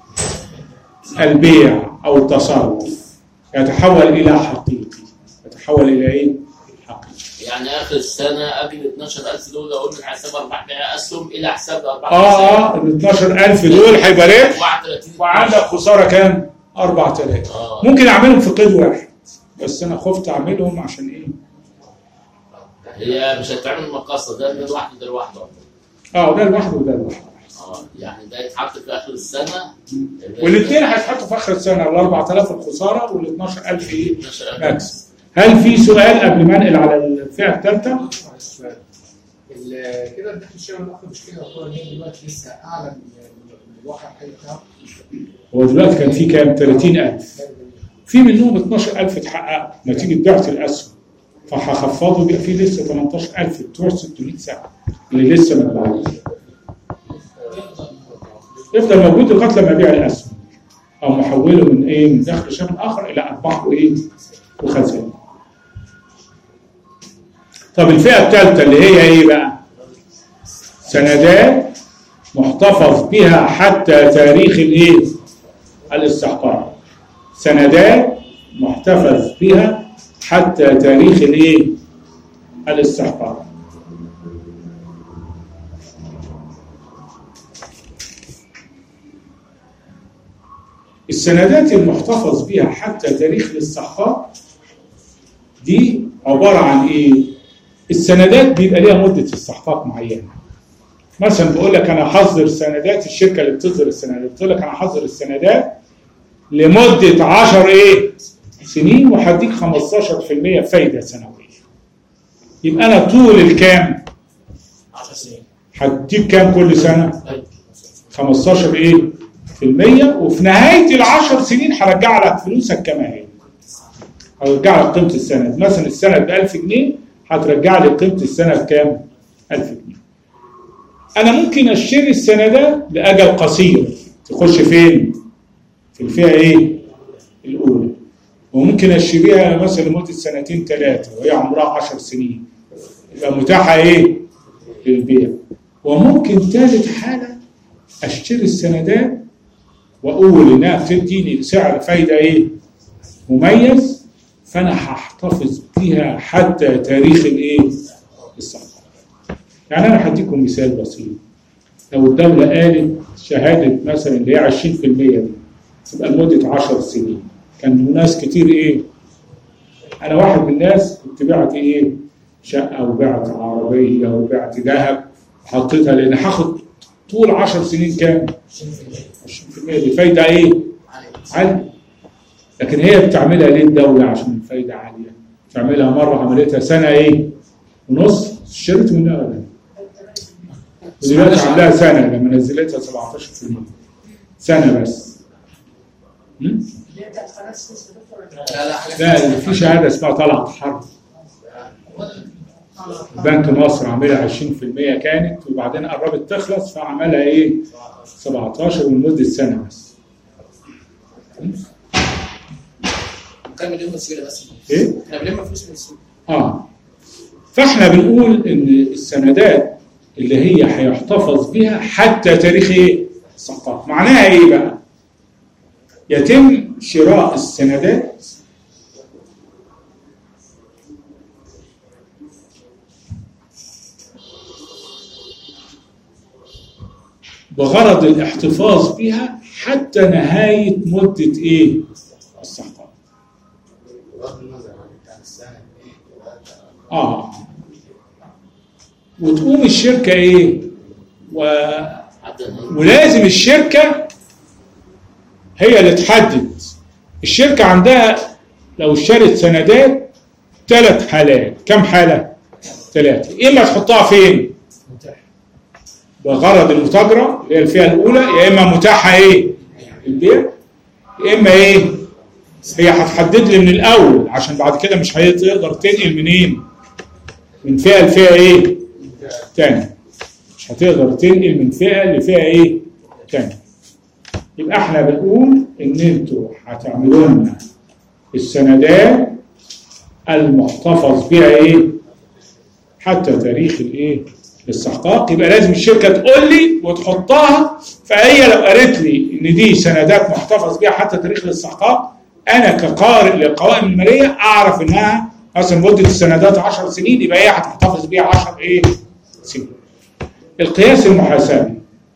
البيع او التصرف يتحول الى حقيقي. يتحول الى ايه؟ حقيقي. يعني اخر السنه اجي ال اتناشر ألف دول اقول من حساب ارباح بيع اسهم الى حساب ارباح اه اه ال اتناشر ألف دول هيبقى ربح واحد وتلاتين وعندك خساره كام؟ أربعة آلاف. آه. ممكن اعملهم في قيد واحد بس انا خفت اعملهم عشان ايه؟ هي مش هتتعمل مقاصه، ده ده لوحده ده لوحده. اه ده لوحده وده لوحده. اه يعني ده يتحط في اخر السنه. والاثنين هيتحطوا في اخر السنه ال أربعة آلاف الخساره وال اتناشر ألف ايه؟ اتناشر ألف. ماكس. هل في سؤال قبل ما انقل على الفئه الثالثه؟ السؤال. ال- كده الدخل الشامل الاخر مش كده يعتبر ان هي دلوقتي لسه اعلى من من الواقع الحقيقي بتاعه. هو دلوقتي كان في كام؟ ثلاثين ألف. في منهم اتناشر ألف اتحققوا نتيجه بعت الاسهم فهخفضوا بيبقى في لسه تمنتاشر ألف بتوع ستمية ساعه اللي لسه ما اتباعوش. يفضل موجود لغايه لما ابيع الاسهم او محوله من ايه؟ من دخل شامل اخر الى ارباح وايه؟ وخسائر. طب الفئه الثالثه اللي هي ايه بقى؟ سندات محتفظ بها حتى تاريخ الايه؟ الاستحقاق. سندات محتفظ بها حتى تاريخ الايه؟ الاستحقاق. السندات المحتفظ بها حتى تاريخ الاستحقاق دي عباره عن ايه؟ السندات بيبقى ليها مده استحقاق معينه. مثلا بقول لك انا هحظر سندات الشركه اللي بتصدر السندات، بتقول لك انا هحظر السندات لمده عشر ايه؟ سنين وهديك خمستاشر في المية فايده سنويه. يبقى انا طول الكام؟ عشر سنين. هديك كام كل سنه؟ خمستاشر ايه؟ في المية وفي نهايه العشر سنين هرجع لك فلوسك كما هي. هرجع لك قيمه السند، مثلا السند ب ألف جنيه هترجع لي قيمه السنه بكام؟ ألف جنيه. انا ممكن اشتري السندات لاجل قصير تخش فين؟ في الفئه ايه؟ الاولى. وممكن اشتريها مثلا لمده سنتين ثلاثه وهي عمرها عشر سنين يبقى متاحه ايه؟ للبيع. وممكن ثالث حاله اشتري السندات واقول انها بتديني سعر فايده ايه؟ مميز فانا هحتفظ بيها حتى تاريخ الايه؟ الصفقه. يعني انا هديكم مثال بسيط. لو الدوله قالت شهاده مثلا اللي هي عشرين في المية دي تبقى لمده عشر سنين، كان ناس كتير ايه؟ انا واحد من الناس كنت بعت ايه؟ شقه وبعت عربيه وبعت ذهب وحطيتها لان هاخد طول عشر سنين كام؟ عشرين في المية دي فايده ايه؟ عاليه. لكن هي بتعملها ليه الدوله عشان الفايده عاليه؟ بتعملها مره عملتها سنه ايه؟ ونص اشتريت منها ولا ودلوقتي عندها سنه لما نزلتها سبعتاشر في المية سنه بس. م? لا في شهاده اسمها طلعت حرب. بنك مصر عاملها عشرين في المية كانت وبعدين قربت تخلص فعملها ايه؟ سبعتاشر لمده سنه بس. كان مليون مسيره بس. ايه؟ احنا بنلم فلوس من السوق. اه فاحنا بنقول ان السندات اللي هي هيحتفظ بها حتى تاريخ ايه؟ السقاط. معناها ايه بقى؟ يتم شراء السندات بغرض الاحتفاظ بها حتى نهاية مدة ايه؟ السقاط. بغض النظر عن بتاع السنه اه وتقوم الشركة ايه؟ و... ولازم الشركة هي اللي تحدد. الشركة عندها لو اشترت سندات ثلاث حالات. كم حالة؟ ثلاثة. إما تحطها فين؟ بغرض المتاجرة اللي هي الفئة الأولى، يا إما متاحة إيه؟ البيع، يا إما إيه؟ هي هتحدد لي من الاول، عشان بعد كده مش هتقدر تنقل منين؟ من فئه لفئه ايه؟ تاني. مش هتقدر تنقل من فئه لفئه ايه؟ تاني. يبقى احنا بنقول ان انتوا هتعملوا لنا السندات المحتفظ بها ايه؟ حتى تاريخ الايه؟ الاستحقاق. يبقى لازم الشركه تقول لي وتحطها، فهي لو قالت لي ان دي سندات محتفظ بها حتى تاريخ الاستحقاق، انا كقارئ للقوائم الماليه اعرف انها مثلا مده السندات عشر سنين، يبقى هي هتحتفظ بيها عشر ايه؟ سنين. القياس المحاسبي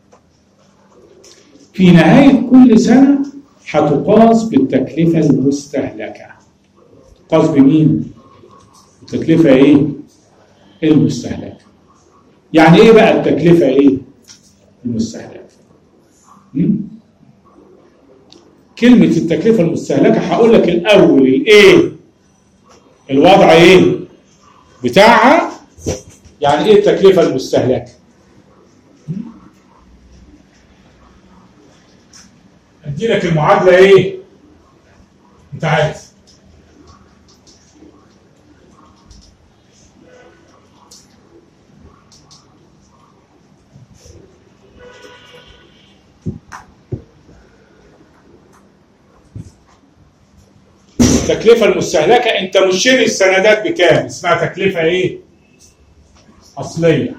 في نهايه كل سنه هتقاس بالتكلفه المستهلكه. تقاس بمين؟ التكلفه ايه؟ المستهلكه. يعني ايه بقى التكلفه ايه؟ المستهلكه. كلمه التكلفه المستهلكه هقول لك الاول الايه؟ الوضع ايه؟ بتاعها. يعني ايه التكلفه المستهلكه؟ ادي لك المعادله ايه؟ انت عارف. التكلفة المستهلكة انت مشتري السندات بكام؟ اسمها تكلفة ايه؟ اصلية.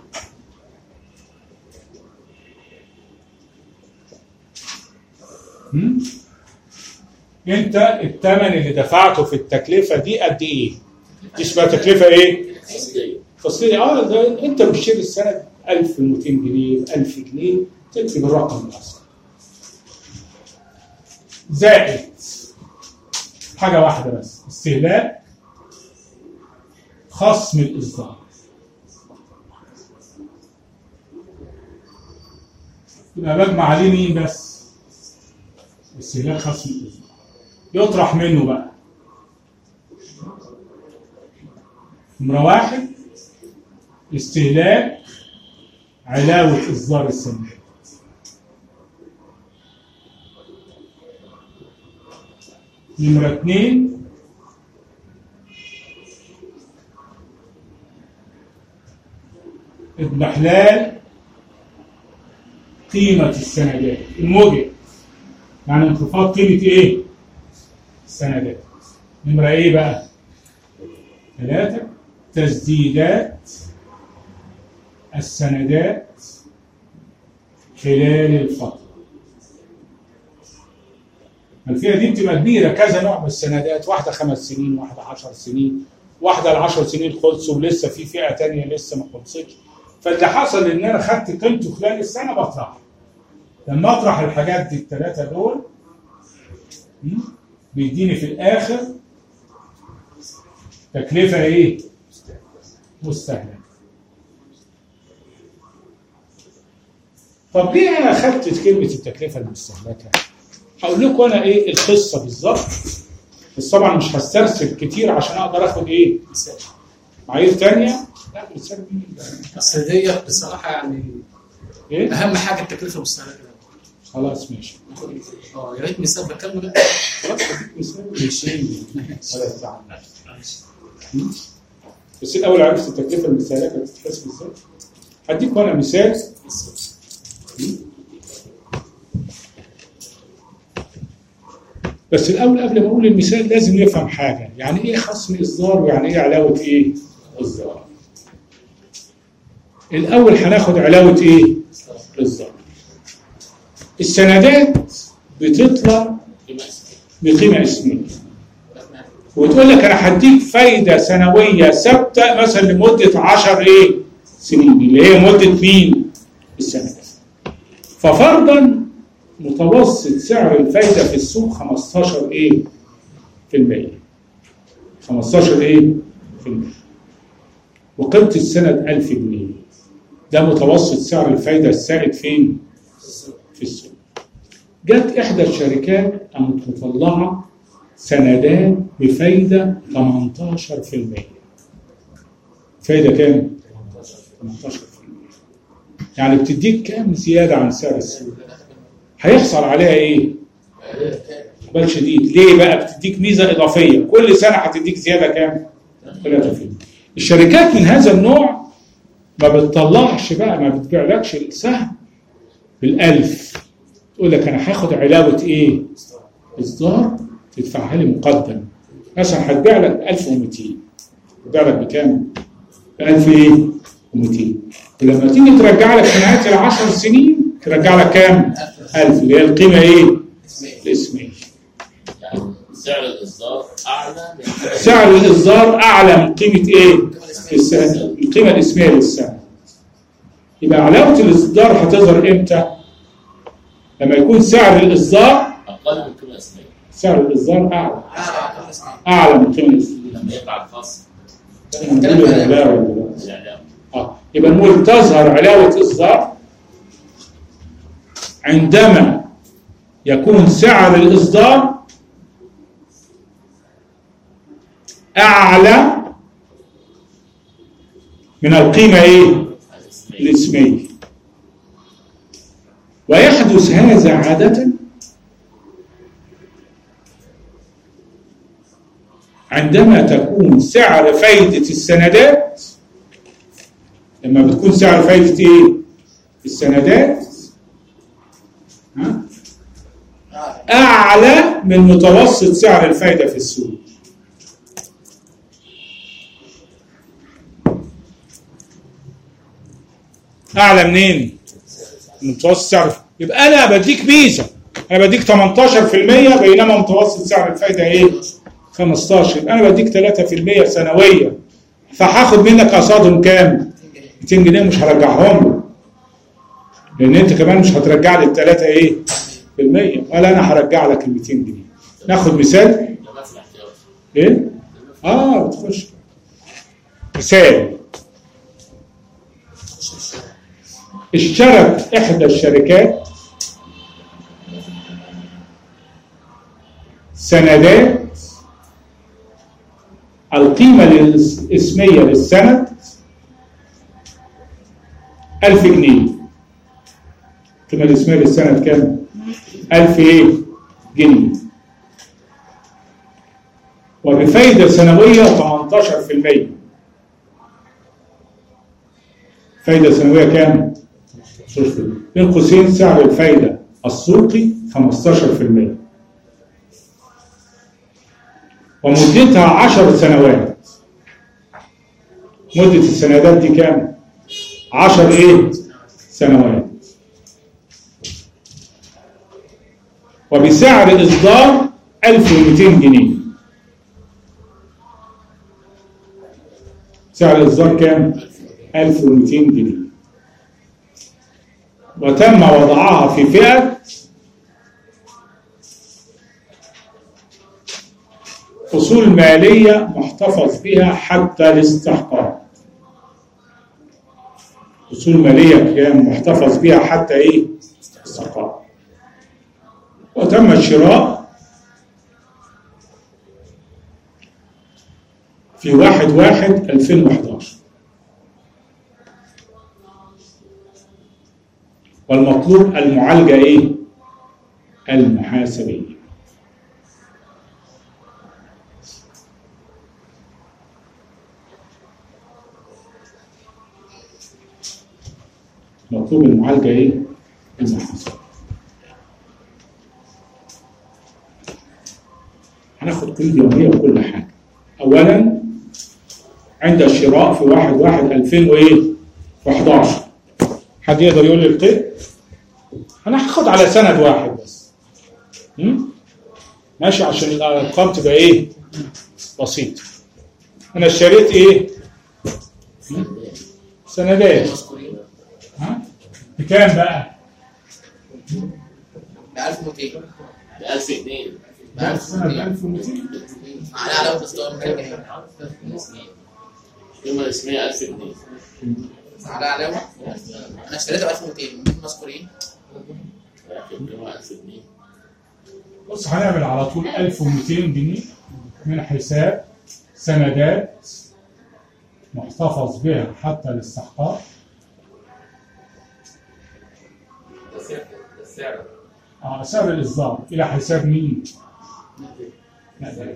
هم؟ انت الثمن اللي دفعته في التكلفة دي قد ايه؟ دي اسمها تكلفة ايه؟ اصليه. اصلية. اه ده انت مشتري السند ألف ومئتين جنيه ألف جنيه، تكتب الرقم الاصلي. زائد حاجة واحدة بس، استهلاك خصم الإصدار. يبقى بجمع عليه مين بس؟ استهلاك خصم الإصدار. يطرح منه بقى نمرة واحد استهلاك علاوة إصدار السنة. نمرة اثنين اضمحلال قيمة السندات الموجب، يعني انخفاض قيمة ايه؟ السندات. نمرة ايه بقى؟ ثلاثة تسديدات السندات خلال الفترة. الفئة دي بتبقى كبيرة، كذا نوع من السندات، واحدة خمس سنين، واحدة عشر سنين، واحدة العشر سنين خلصوا ولسه في فئة تانية لسه ما خلصتش. فاللي حصل ان انا خدت قيمته خلال السنة بطرحها. لما اطرح الحاجات دي الثلاثة دول بيديني في الاخر تكلفة ايه؟ مستهلكة. طب ليه انا خدت كلمة التكلفة المستهلكة؟ هقول لكم انا ايه القصه بالظبط، بس طبعا مش هسترسل كتير عشان اقدر اخد ايه؟ معايير ثانيه. لا مثال مين؟ بس دي بصراحه يعني ايه؟ اهم حاجه التكلفه المستهلكه. خلاص ماشي. اه يا ريت مثال بكمل. خلاص هديك مثال ماشي ولا تزعل. بس الاول عرفت التكلفه المستهلكه بتتحسب ازاي؟ هديكم انا مثال. بس الأول قبل ما أقول المثال لازم نفهم حاجة، يعني إيه خصم إصدار ويعني إيه علاوة إيه؟ إصدار. الأول هناخد علاوة إيه؟ إصدار. السندات بتطلع بقيمة اسمية وتقول لك أنا هديك فايدة سنوية ثابتة مثلا لمدة عشر إيه؟ سنين، اللي هي مدة مين؟ السندات. ففرضا متوسط سعر الفايدة في السوق خمستاشر ايه في المية، خمستاشر ايه في المية، وقيمة السند ألف جنيه. ده متوسط سعر الفايدة السائد فين؟ في السوق. جت إحدى الشركات قامت مطلعة سندات بفايدة تمنتاشر في المية. فايدة كام؟ تمنتاشر في المية. يعني بتديك كام زيادة عن سعر السوق؟ هيحصل عليها ايه؟ اقبال شديد. ليه بقى؟ بتديك ميزه اضافيه، كل سنه هتديك زياده كام؟ ثلاثة بالمية. الشركات من هذا النوع ما بتطلعش بقى، ما بتبيعلكش السهم بالألف، تقول لك انا هاخد علاوه ايه؟ اصدار تدفعها لي مقدم، مثلا هتبيع لك ألف ومئتين، تبيع لك بكام؟ ب ألف ايه؟ ومئتين، ولما تيجي ترجع لك في نهايه العشر سنين ترجع لك كام؟ ألف، اللي هي القيمه ايه؟ الاسميه. يعني سعر الاصدار اعلى من سعر الاصدار اعلى من قيمه ايه؟ السنه، القيمه الاسميه للسنه. يبقى علاوه الاصدار هتظهر امتى؟ لما يكون سعر الاصدار اقل من القيمه الاسميه. سعر الاصدار اعلى اه اعلى من القيمه الاسميه. لما يقع الفصل نقول العلاوه دلوقتي. الاعلام. اه يبقى نقول تظهر علاوه اصدار عندما يكون سعر الاصدار اعلى من القيمه ايه؟ الاسميه. ويحدث هذا عاده عندما تكون سعر فايده السندات، لما بتكون سعر فايده ايه؟ السندات ها؟ اعلى من متوسط سعر الفايده في السوق. اعلى منين؟ من متوسط سعر. يبقى انا بديك ميزه، انا بديك ثمانية عشر بالمئة بينما متوسط سعر الفايده ايه؟ خمستاشر. يبقى انا بديك ثلاثة بالمئة سنويا، فهاخد منك قصادهم كام؟ مئتين جنيه، مش هرجعهم لك، لان انت كمان مش هترجع لي الثلاثه ايه؟ بالمية، ولا انا هرجع لك ال مئتين جنيه. ناخد مثال. ايه؟ اه تخش مثال. اشترت احدى الشركات سندات القيمة الاسمية للسند ألف جنيه. القيمة الاسمية للسند كام؟ ألف ايه؟ جنيه. وبفايدة سنوية ثمانية عشر بالمئة. فايدة سنوية كام؟ بين قوسين سعر الفايدة السوقي خمستاشر بالمئة. ومدتها عشر سنوات. مدة السندات دي كام؟ عشر ايه؟ سنوات. وبسعر إصدار ألف ومئتين جنيه. سعر الإصدار كام؟ ألف ومئتين جنيه. وتم وضعها في فئة أصول مالية محتفظ بها حتى الاستحقاق. أصول مالية كام محتفظ بها حتى إيه؟ الاستحقاق. وتم الشراء في واحد واحد ألفين وأحد عشر. والمطلوب المعالجة إيه؟ المحاسبية. مطلوب المعالجة إيه؟ المحاسبية. هناخد قيود يومية وكل حاجة. أولاً عند الشراء في واحد واحد ألفين وأحد عشر، حد يقدر يقول لي القيد؟ أنا هاخد على سند واحد بس. م? ماشي، عشان الأرقام تبقى إيه؟ بسيطة. أنا اشتريت إيه؟ م? سندات. ها؟ بكام بقى؟ ب ألف ومئتين. ب ألف جنيه. ب ألف ومئتين. ألف ومئتين. على علاوة إصدار مئتين جنيه. القيمة الاسمية ألف جنيه. على علاوة أنا اشتريته ب ألف ومئتين مذكورين. القيمة ألف جنيه. بص هنعمل على طول ألف ومئتين جنيه من حساب سندات محتفظ بها حتى الاستحقاق. السعر. اه سعر الإصدار إلى حساب مين؟ نقدية.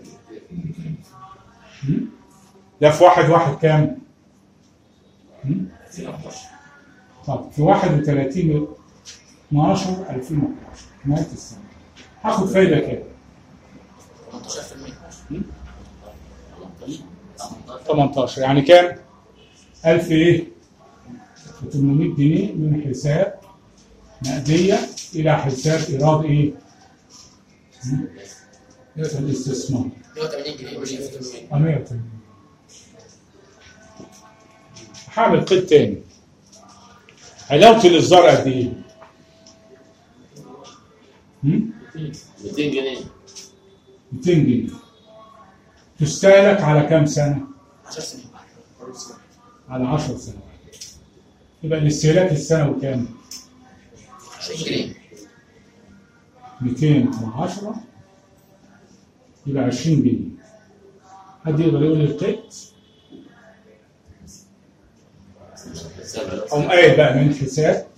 ده في واحد واحد كام؟ طب في واحد وثلاثين اتناشر ألفين وحداشر نهاية السنة هاخد فايدة كام؟ تمنتاشر بالمية. تمنتاشر يعني كام؟ ألف ايه؟ وثمانمائة جنيه من حساب نقدية إلى حساب إيراد ايه؟ الاستثمار. مية وتمانين جنيه مش ألف وتمنمية. اه مية وتمانين. هعمل قيد تاني. علاوة الإصدار قد ايه؟ ميتين جنيه. ميتين جنيه. تستهلك على كام سنة؟ عشر سنين. على عشر سنوات. يبقى الاستهلاك السنوي كام؟ عشرين جنيه. ميتين على عشرة يبقى عشرين جنيه. حد يقدر يقول لي القيد؟ أقوم قايل بقى من حساب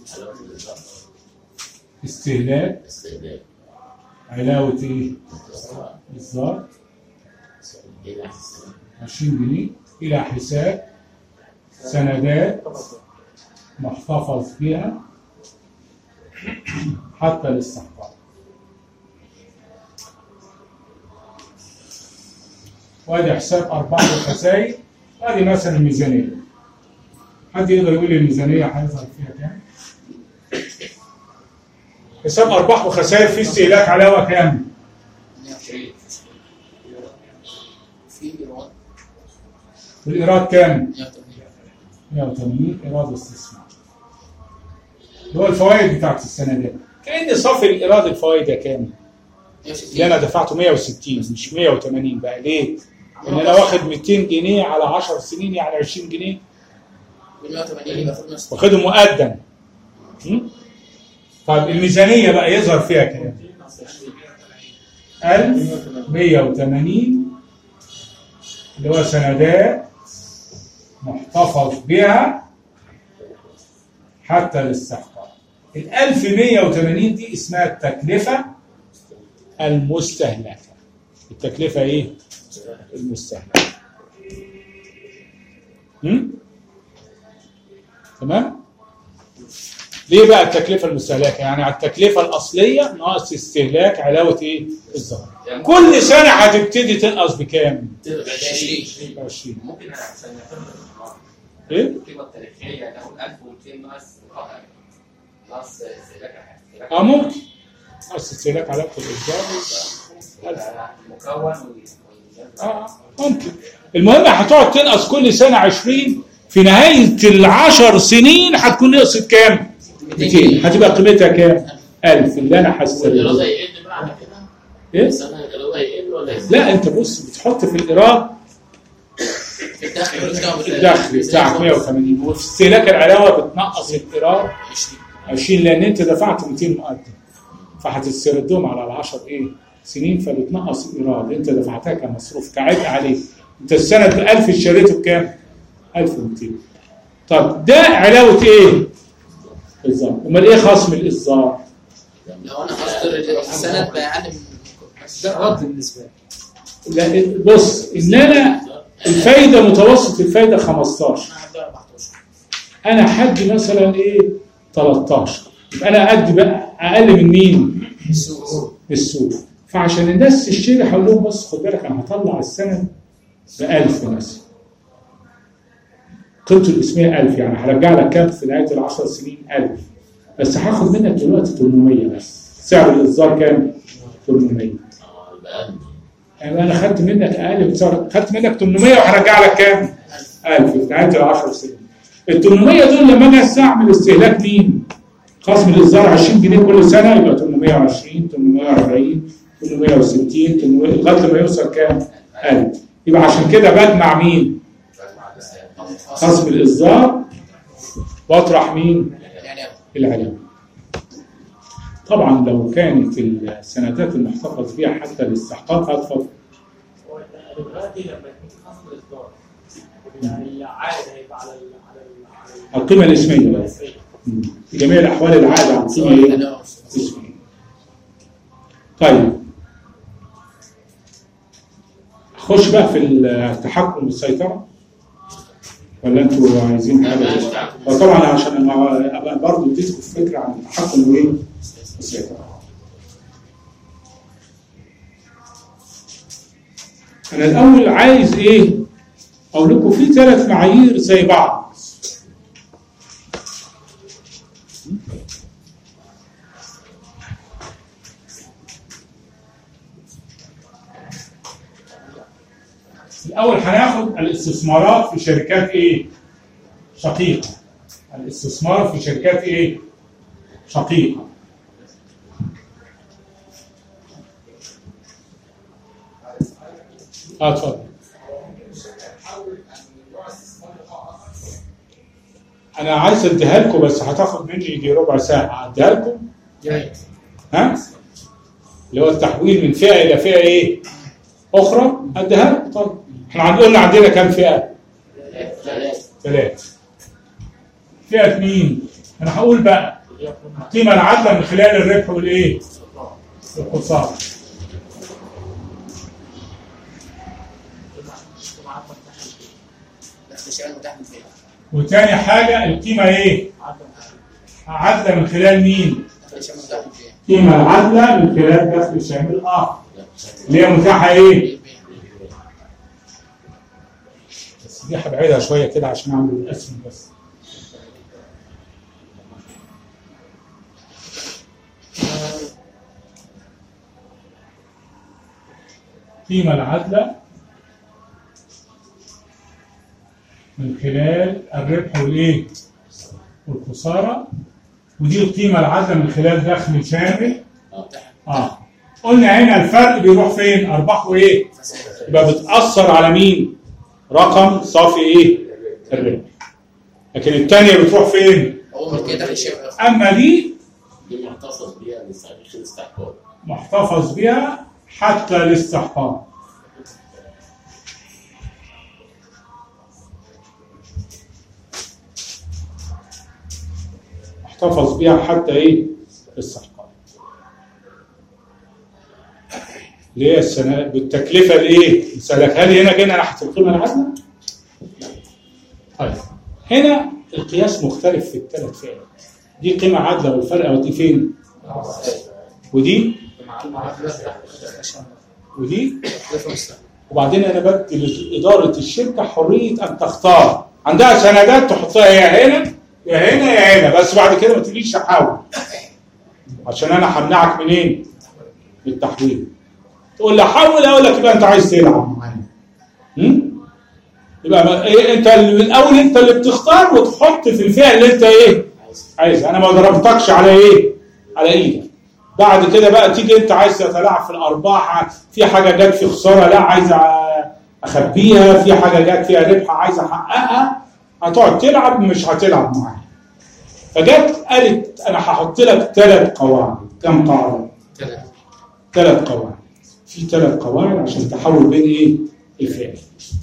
استهلاك علاوة ايه؟ إصدار عشرين جنيه إلى حساب سندات محتفظ بها حتى الاستحقاق. وادي حساب أرباح وخسائر. وادي مثلا الميزانية. حد يقدر يقول لي الميزانية هيظهر فيها كام؟ حساب أرباح وخسائر فيه استهلاك علاوة كام؟ مية وعشرين. في إيراد والإيراد كام؟ مية وتمانين. مية وتمانين إيراد استثمار. اللي هو الفوائد بتاعت السنة دي. كأن صافي الإيراد الفوائد كام؟ اللي أنا دفعته مية وستين مش مية وتمانين بقى ليه؟ إن أنا واخد ميتين جنيه على عشر سنين يعني عشرين جنيه. مية وتمانين يبقى في النص. واخدهم مقدم. طيب الميزانية بقى يظهر فيها كام؟ ألف ومية وتمانين اللي هو سندات محتفظ بها حتى الاستحقاق. ال ألف ومية وتمانين دي اسمها التكلفة المستهلكة. التكلفة ايه؟ المستهلكة. هم؟ تمام؟ ليه بقى التكلفة المستهلكة؟ يعني على التكلفة الأصلية ناقص استهلاك علاوة ايه؟ الظهر. كل سنة هتبتدي تنقص بكام؟ عشرين. عشرين. ممكن عشان يعتمد ايه؟ القيمه التاريخيه تاخد ألف ومئتين ناقص ناقص استهلاك اه ممكن. ناقص استهلاك علاوة الإصدار مكون اه ممكن. المهم هتقعد تنقص كل سنة عشرين. في نهاية العشر سنين هتكون نقصت كام؟ ميتين. هتبقى قيمتها كام؟ ألف اللي أنا هستخدمه. الإيراد هيقل بقى على كده؟ إيه؟ السنة الإيراد هيقل ولا يزيد؟ لا أنت بص بتحط في الإيراد الدخل ملوش دعوة بالإيراد. الدخل بتاعك مية وتمانين وفي استهلاك العلاوة بتنقص الإيراد عشرين. عشرين لأن أنت دفعت ميتين مقدم. فهتستردهم على العشر إيه؟ سنين فبتنقص الإيراد أنت دفعتها كمصروف كعبء عليك. أنت السنة ب ألف اشتريته بكام؟ ألف ومئتين. طب ده علاوة إيه؟ إصدار. أمال إيه خصم الإصدار؟ لو أنا هصدر السند بأقل من ده رد بالنسبه لي. لا بص إن أنا الفايدة متوسط الفايدة خمستاشر. أنا هبدأ أربعتاشر. أنا هدي مثلا إيه؟ تلتاشر. يبقى أنا أدي بقى أقل من مين؟ السوق. السوق. فعشان الناس تشتري هقول لهم بص خد بالك أنا هطلع السند ب ألف مثلا. قيمته الاسميه ألف يعني هرجع لك كام في نهايه العشر سنين؟ ألف. بس هاخد منك دلوقتي ثمانمية بس. سعر الاصدار كام؟ ثمانمية. يعني انا خدت منك اقل من سعر، خدت منك ثمانمية وهرجع لك كام؟ ألف في نهايه العشر سنين. ال ثمانمية دول لما اجي استعمل استهلاك مين؟ خصم الاصدار عشرين جنيه كل سنه يبقى ثمانمية وعشرين، ثمانمية وأربعين، ثمانمية وستين لغايه لما يوصل كام؟ ألف. يبقى عشان كده بجمع مين؟ خصم الإصدار واطرح مين؟ العلاوة. طبعا لو كانت السندات المحتفظ بها حتى الاستحقاق هتفضل. دلوقتي لما يكون خصم الاصدار العائد هيبقى على على القيمة الاسمية بقى. في جميع الأحوال العائد على القيمة الاسمية. طيب خش بقى في التحكم والسيطرة، ولا انتوا عايزين لا، حاجة؟ بلاش تحكم. وطبعا عشان انا ابقى برضه اديتكم فكرة عن التحكم وايه؟ والسيطرة. انا الاول عايز ايه؟ اقول لكم في ثلاث معايير زي بعض. الأول هناخد الاستثمارات في شركات إيه؟ شقيقة. الاستثمار في شركات إيه؟ شقيقة. اه اتفضل. أنا عايز أديها لكم بس هتاخد مني يجي ربع ساعة، أديها لكم؟ ها؟ اللي هو التحويل من فئة إلى فئة إيه؟ أخرى، أديها لكم. طيب احنا قلنا عندنا كام فئة؟ ثلاث. ثلاث. فئة مين؟ أنا هقول بقى القيمة العادلة من خلال الربح والإيه؟ والخسارة. وتاني حاجة القيمة إيه؟ عادلة من خلال مين؟ القيمة العادلة من خلال دخل شامل آخر اللي هي متاحة إيه؟ بس دي هبعدها شوية كده عشان أعمل الاسم بس. القيمة العادلة من خلال الربح والإيه؟ والخسارة، ودي القيمة العادلة من خلال دخل شامل. آه قلنا هنا الفرق بيروح فين؟ أرباح وإيه؟ يبقى بتأثر على مين؟ رقم صافي إيه؟ الربح. لكن الثانية بتروح فين؟ أما دي دي محتفظ بيها لتاريخ الاستحقاق. محتفظ بها حتى الاستحقاق. محتفظ بها حتى ايه؟ الاستحقاق. ليه السنة بالتكلفة الايه؟ نسألك هل هنا جينا ناحية القيمة العادلة؟ طيب هنا القياس مختلف في الثلاث فئات. دي قيمة عادلة والفرق ودي فين؟ ودي ودي وبعدين انا بدي لإدارة الشركة حرية ان تختار. عندها سندات تحطها يا هنا يا هنا يا هنا، بس بعد كده ما تجيش تحاول عشان انا همنعك منين؟ من التحويل. تقول لي حول، اقول لك يبقى انت عايز تلعب معايا. يبقى ايه؟ انت من الاول انت اللي بتختار وتحط في الفئه اللي انت ايه؟ عايزها. انا ما ضربتكش على ايه؟ على ايدك. بعد كده بقى تيجي انت عايز تتلاعب في الارباح، في حاجه جت في خساره لا عايز اخبيها، في حاجه جت فيها ربح عايز احققها، هتقعد تلعب مش هتلعب معايا. فجت قالت انا هحط لك ثلاث قواعد. كم قاعده؟ ثلاث. ثلاث قواعد. في ثلاث قواعد عشان تحول بين ايه؟ الفئات.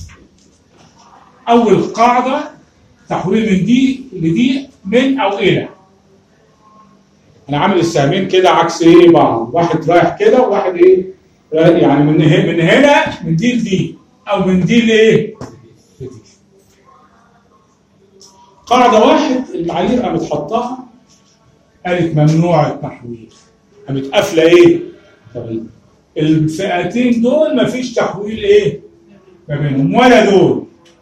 اول قاعده تحويل من دي لدي من او الى. انا عامل السهمين كده عكس ايه بعض، واحد رايح كده وواحد ايه؟ يعني من من هنا من دي لدي او من دي لايه؟ لدي. قاعده واحد المعايير قامت حطها قالت ممنوع التحويل. قامت قافله ايه؟ تحويل. الفئتين دول مفيش تحويل ايه؟ ما بينهم ولا دول.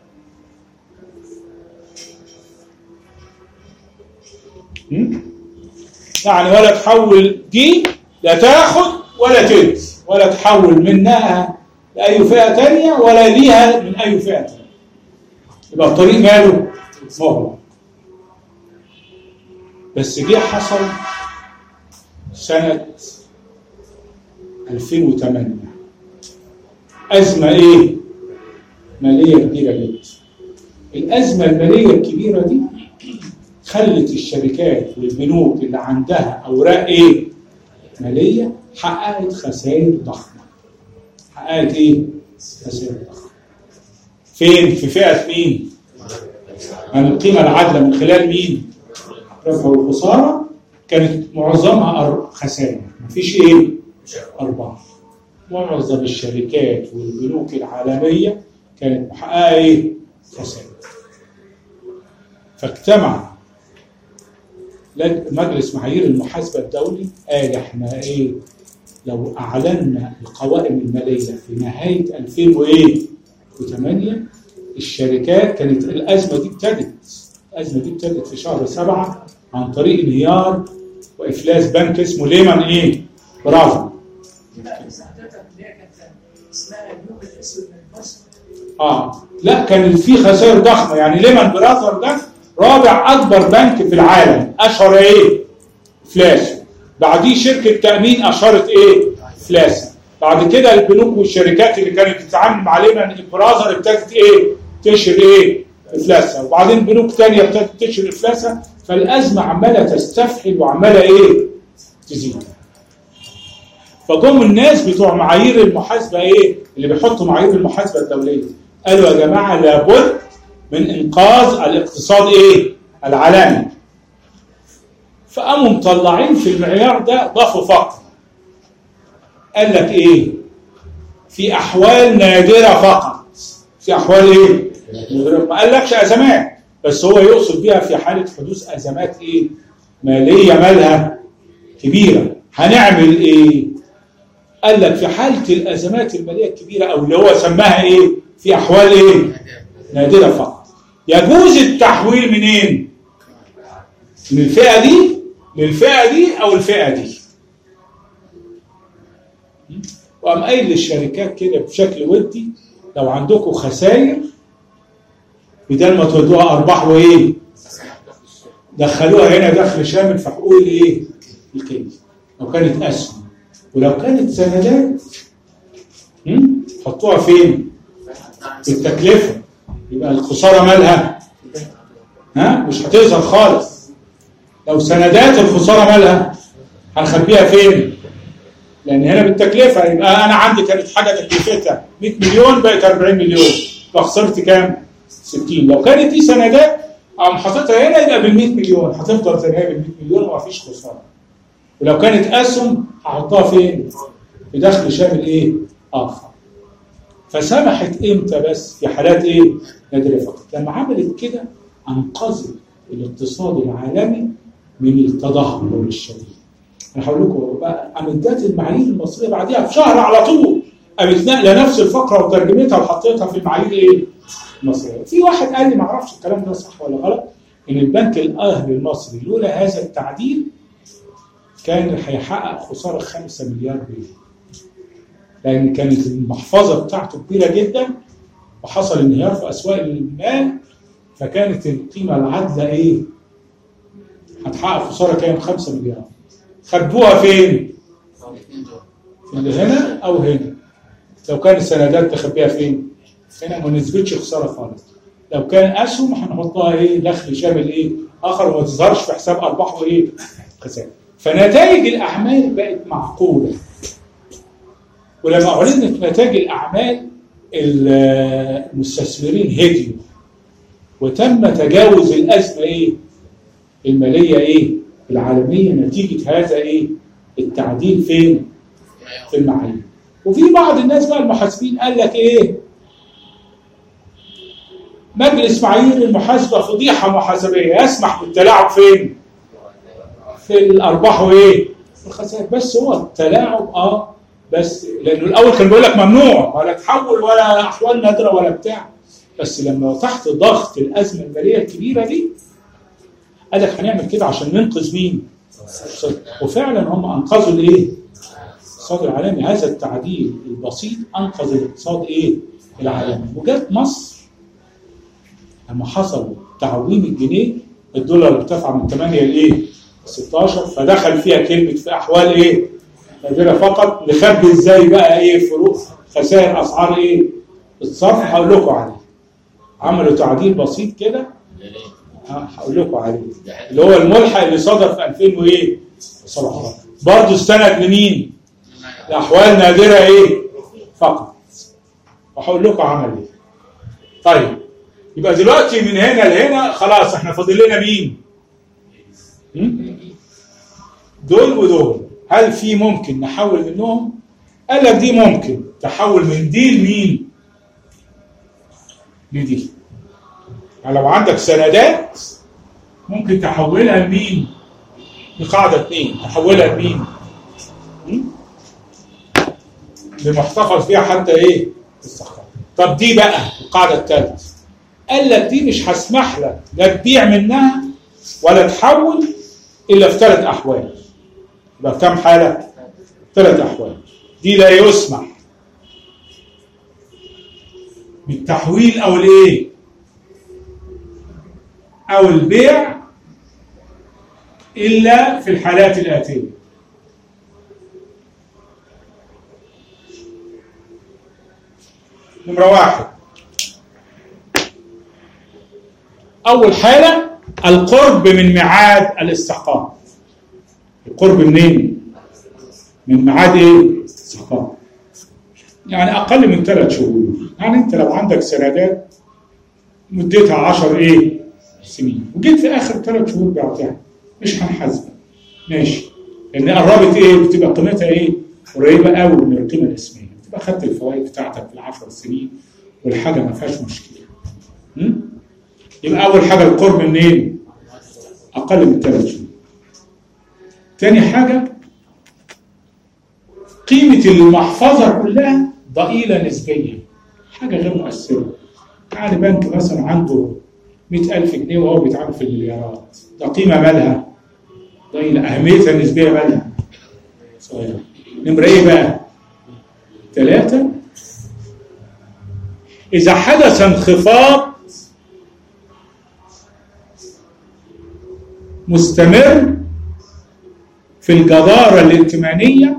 يعني ولا تحول دي لا تاخد ولا تدي، ولا تحول منها لأي فئة تانية ولا ليها من أي فئة تانية. يبقى الطريق ماله؟ مغلق. بس دي حصل سنة ألفين وثمانية. أزمة إيه؟ مالية كبيرة جدا. الأزمة المالية الكبيرة دي خلت الشركات والبنوك اللي عندها أوراق إيه؟ مالية حققت خسائر ضخمة. حققت إيه؟ خسائر ضخمة. فين؟ في فئة مين؟ يعني القيمة العادلة من خلال مين؟ ربح والخسارة كانت معظمها خسائر، مفيش إيه؟ أرباح. معظم الشركات والبنوك العالميه كانت محققه ايه؟ خسائر. فاجتمع مجلس معايير المحاسبه الدولي قال احنا ايه؟ لو اعلنا القوائم الماليه في نهايه ألفين وثمانية الشركات كانت الازمه دي ابتدت الازمه دي ابتدت في شهر سبعة عن طريق انهيار وافلاس بنك اسمه ليمان ايه؟ براذر. اه لا كان في خسائر ضخمه، يعني ليمان براذر ده رابع اكبر بنك في العالم، اشهر ايه؟ افلاس. بعديه شركه تامين اشهرت ايه؟ افلاس. بعد كده البنوك والشركات اللي كانت بتتعامل مع ليمان براذر ابتدت ايه؟ تشهر ايه؟ افلاسها. وبعدين بنوك ثانيه ابتدت تشهر افلاسها. فالازمه عماله تستفحل وعماله ايه؟ تزيد. فجم الناس بتوع معايير المحاسبه ايه؟ اللي بيحطوا معايير المحاسبه الدوليه قالوا يا جماعه لابد من انقاذ الاقتصاد ايه؟ العالمي. فقاموا مطلعين في المعيار ده ضافوا فقط. قال لك ايه؟ في احوال نادره فقط. في احوال ايه؟ نادره. ما قالكش ازمات، بس هو يقصد بيها في حاله حدوث ازمات ايه؟ ماليه مالها كبيره. هنعمل ايه؟ قال لك في حاله الازمات الماليه الكبيره او اللي هو سماها ايه؟ في احوال ايه؟ نادره فقط. يجوز التحويل منين؟ من الفئه دي للفئه دي او الفئه دي. وقام قايل للشركات كده بشكل ودي لو عندكم خسائر بدل ما تودوها ارباح وايه؟ دخلوها هنا دخل شامل في حقوق الايه؟ الكيس. لو كانت اسهم ولو كانت سندات حطوها فين؟ في التكلفه. يبقى الخساره مالها؟ ها؟ مش هتظهر خالص. لو سندات الخساره مالها؟ هنخبيها فين؟ لان هنا بالتكلفه. يبقى انا عندي كانت حاجه تكلفتها مئة مليون بقت أربعين مليون، فخسرت كام؟ ستين. لو كانت دي سندات قام حاططها هنا يبقى بال مئة مليون، هتفضل زي ما هي بال مئة مليون ومفيش خساره. ولو كانت اسهم هحطها فين؟ في دخل شامل ايه؟ اخر. فسمحت امتى بس؟ في حالات ايه؟ نادره فقط. لما عملت كده انقذت الاقتصاد العالمي من التدهور الشديد. انا هقول لكم بقى امدات المعايير المصريه بعديها في شهر على طول قامت نقله نفس الفقره وترجمتها وحطيتها في المعايير ايه؟ المصريه. في واحد قال لي ما اعرفش الكلام ده صح ولا غلط ان البنك الاهلي المصري لولا هذا التعديل كان هيحقق خساره خمسة مليار جنيه. لان كانت المحفظه بتاعته كبيره جدا وحصل انهيار في اسواق المال، فكانت القيمه العادله ايه؟ هتحقق خساره كام؟ خمسة مليار. خبوها فين؟ في اللي هنا او هنا. لو كان السندات تخبيها فين؟ هنا ما نثبتش خساره خالص. لو كان اسهم هنحطها ايه؟ دخل شامل ايه؟ اخر وما تظهرش في حساب ارباح وايه؟ خسائر. فنتائج الاعمال بقت معقوله. ولما اعلنت نتائج الاعمال المستثمرين هديوا وتم تجاوز الازمه ايه؟ الماليه ايه؟ العالميه نتيجه هذا ايه؟ التعديل فين؟ في المعايير. وفي بعض الناس بقى المحاسبين قال لك ايه؟ مجلس معايير المحاسبه فضيحه محاسبيه يسمح بالتلاعب فين؟ في الارباح وايه؟ الخسائر. بس هو التلاعب اه بس لانه الاول كان بيقول لك ممنوع ولا تحول ولا احوال نادره ولا بتاع. بس لما تحت ضغط الازمه الماليه الكبيره دي قال لك هنعمل كده عشان ننقذ مين؟ وفعلا هم انقذوا الايه؟ الاقتصاد العالمي. هذا التعديل البسيط انقذ الاقتصاد ايه؟ العالمي. وجت مصر لما حصل تعويم الجنيه الدولار ارتفع من ثمانية لايه؟ ستاشر، فدخل فيها كلمه في احوال ايه؟ نادره فقط. نخبي ازاي بقى ايه؟ فروق خسائر اسعار ايه؟ الصرف. هقول لكم عليه. عملوا تعديل بسيط كده هقول لكم عليه اللي هو الملحق اللي صدر في ألفين وسبعة عشر برضه استند لمين؟ لاحوال نادره ايه؟ فقط. وهقول لكم عمل ايه. طيب يبقى دلوقتي من هنا لهنا خلاص احنا فاضل لنا مين؟ دول ودول. هل في ممكن نحول منهم قال لك دي ممكن تحول من دي لمين؟ لدي. يعني لو عندك سندات ممكن تحولها لمين؟ لقاعدة اتنين، تحولها لمين؟ لمحتفظ فيها حتى ايه؟ الصحراء. طب دي بقى القاعدة الثالثة، قال لك دي مش هسمح لك لا تبيع منها ولا تحول إلا في ثلاث أحوال. يبقى كم حالة؟ ثلاث أحوال. دي لا يسمح بالتحويل أو الإيه؟ أو البيع إلا في الحالات الآتية. نمرة واحد، أول حالة القرب من ميعاد الاستحقاق. القرب منين؟ من ميعاد إيه؟ الاستحقاق. يعني أقل من ثلاث شهور. يعني أنت لو عندك سندات مدتها عشر إيه؟ سنين وجيت في آخر ثلاث شهور بعتها، مش هنحاسبك. ماشي. لأن قربت إيه؟ بتبقى قيمتها إيه؟ قريبة قوي من القيمة الاسمية. بتبقى خدت الفوائد بتاعتك في العشر سنين والحاجة ما فيهاش مشكلة. م? يبقى أول حاجة القرب منين؟ أقل من ثلاث شهور. تاني حاجة قيمة المحفظة كلها ضئيلة نسبيا، حاجة غير مؤثرة. يعني بنك مثلا عنده مئة ألف جنيه وهو بيتعامل في المليارات، ده قيمة مالها ضئيلة، أهميتها النسبية مالها صغيرة. نمرة إيه بقى؟ ثلاثة، إذا حدث انخفاض مستمر في الجدارة الائتمانية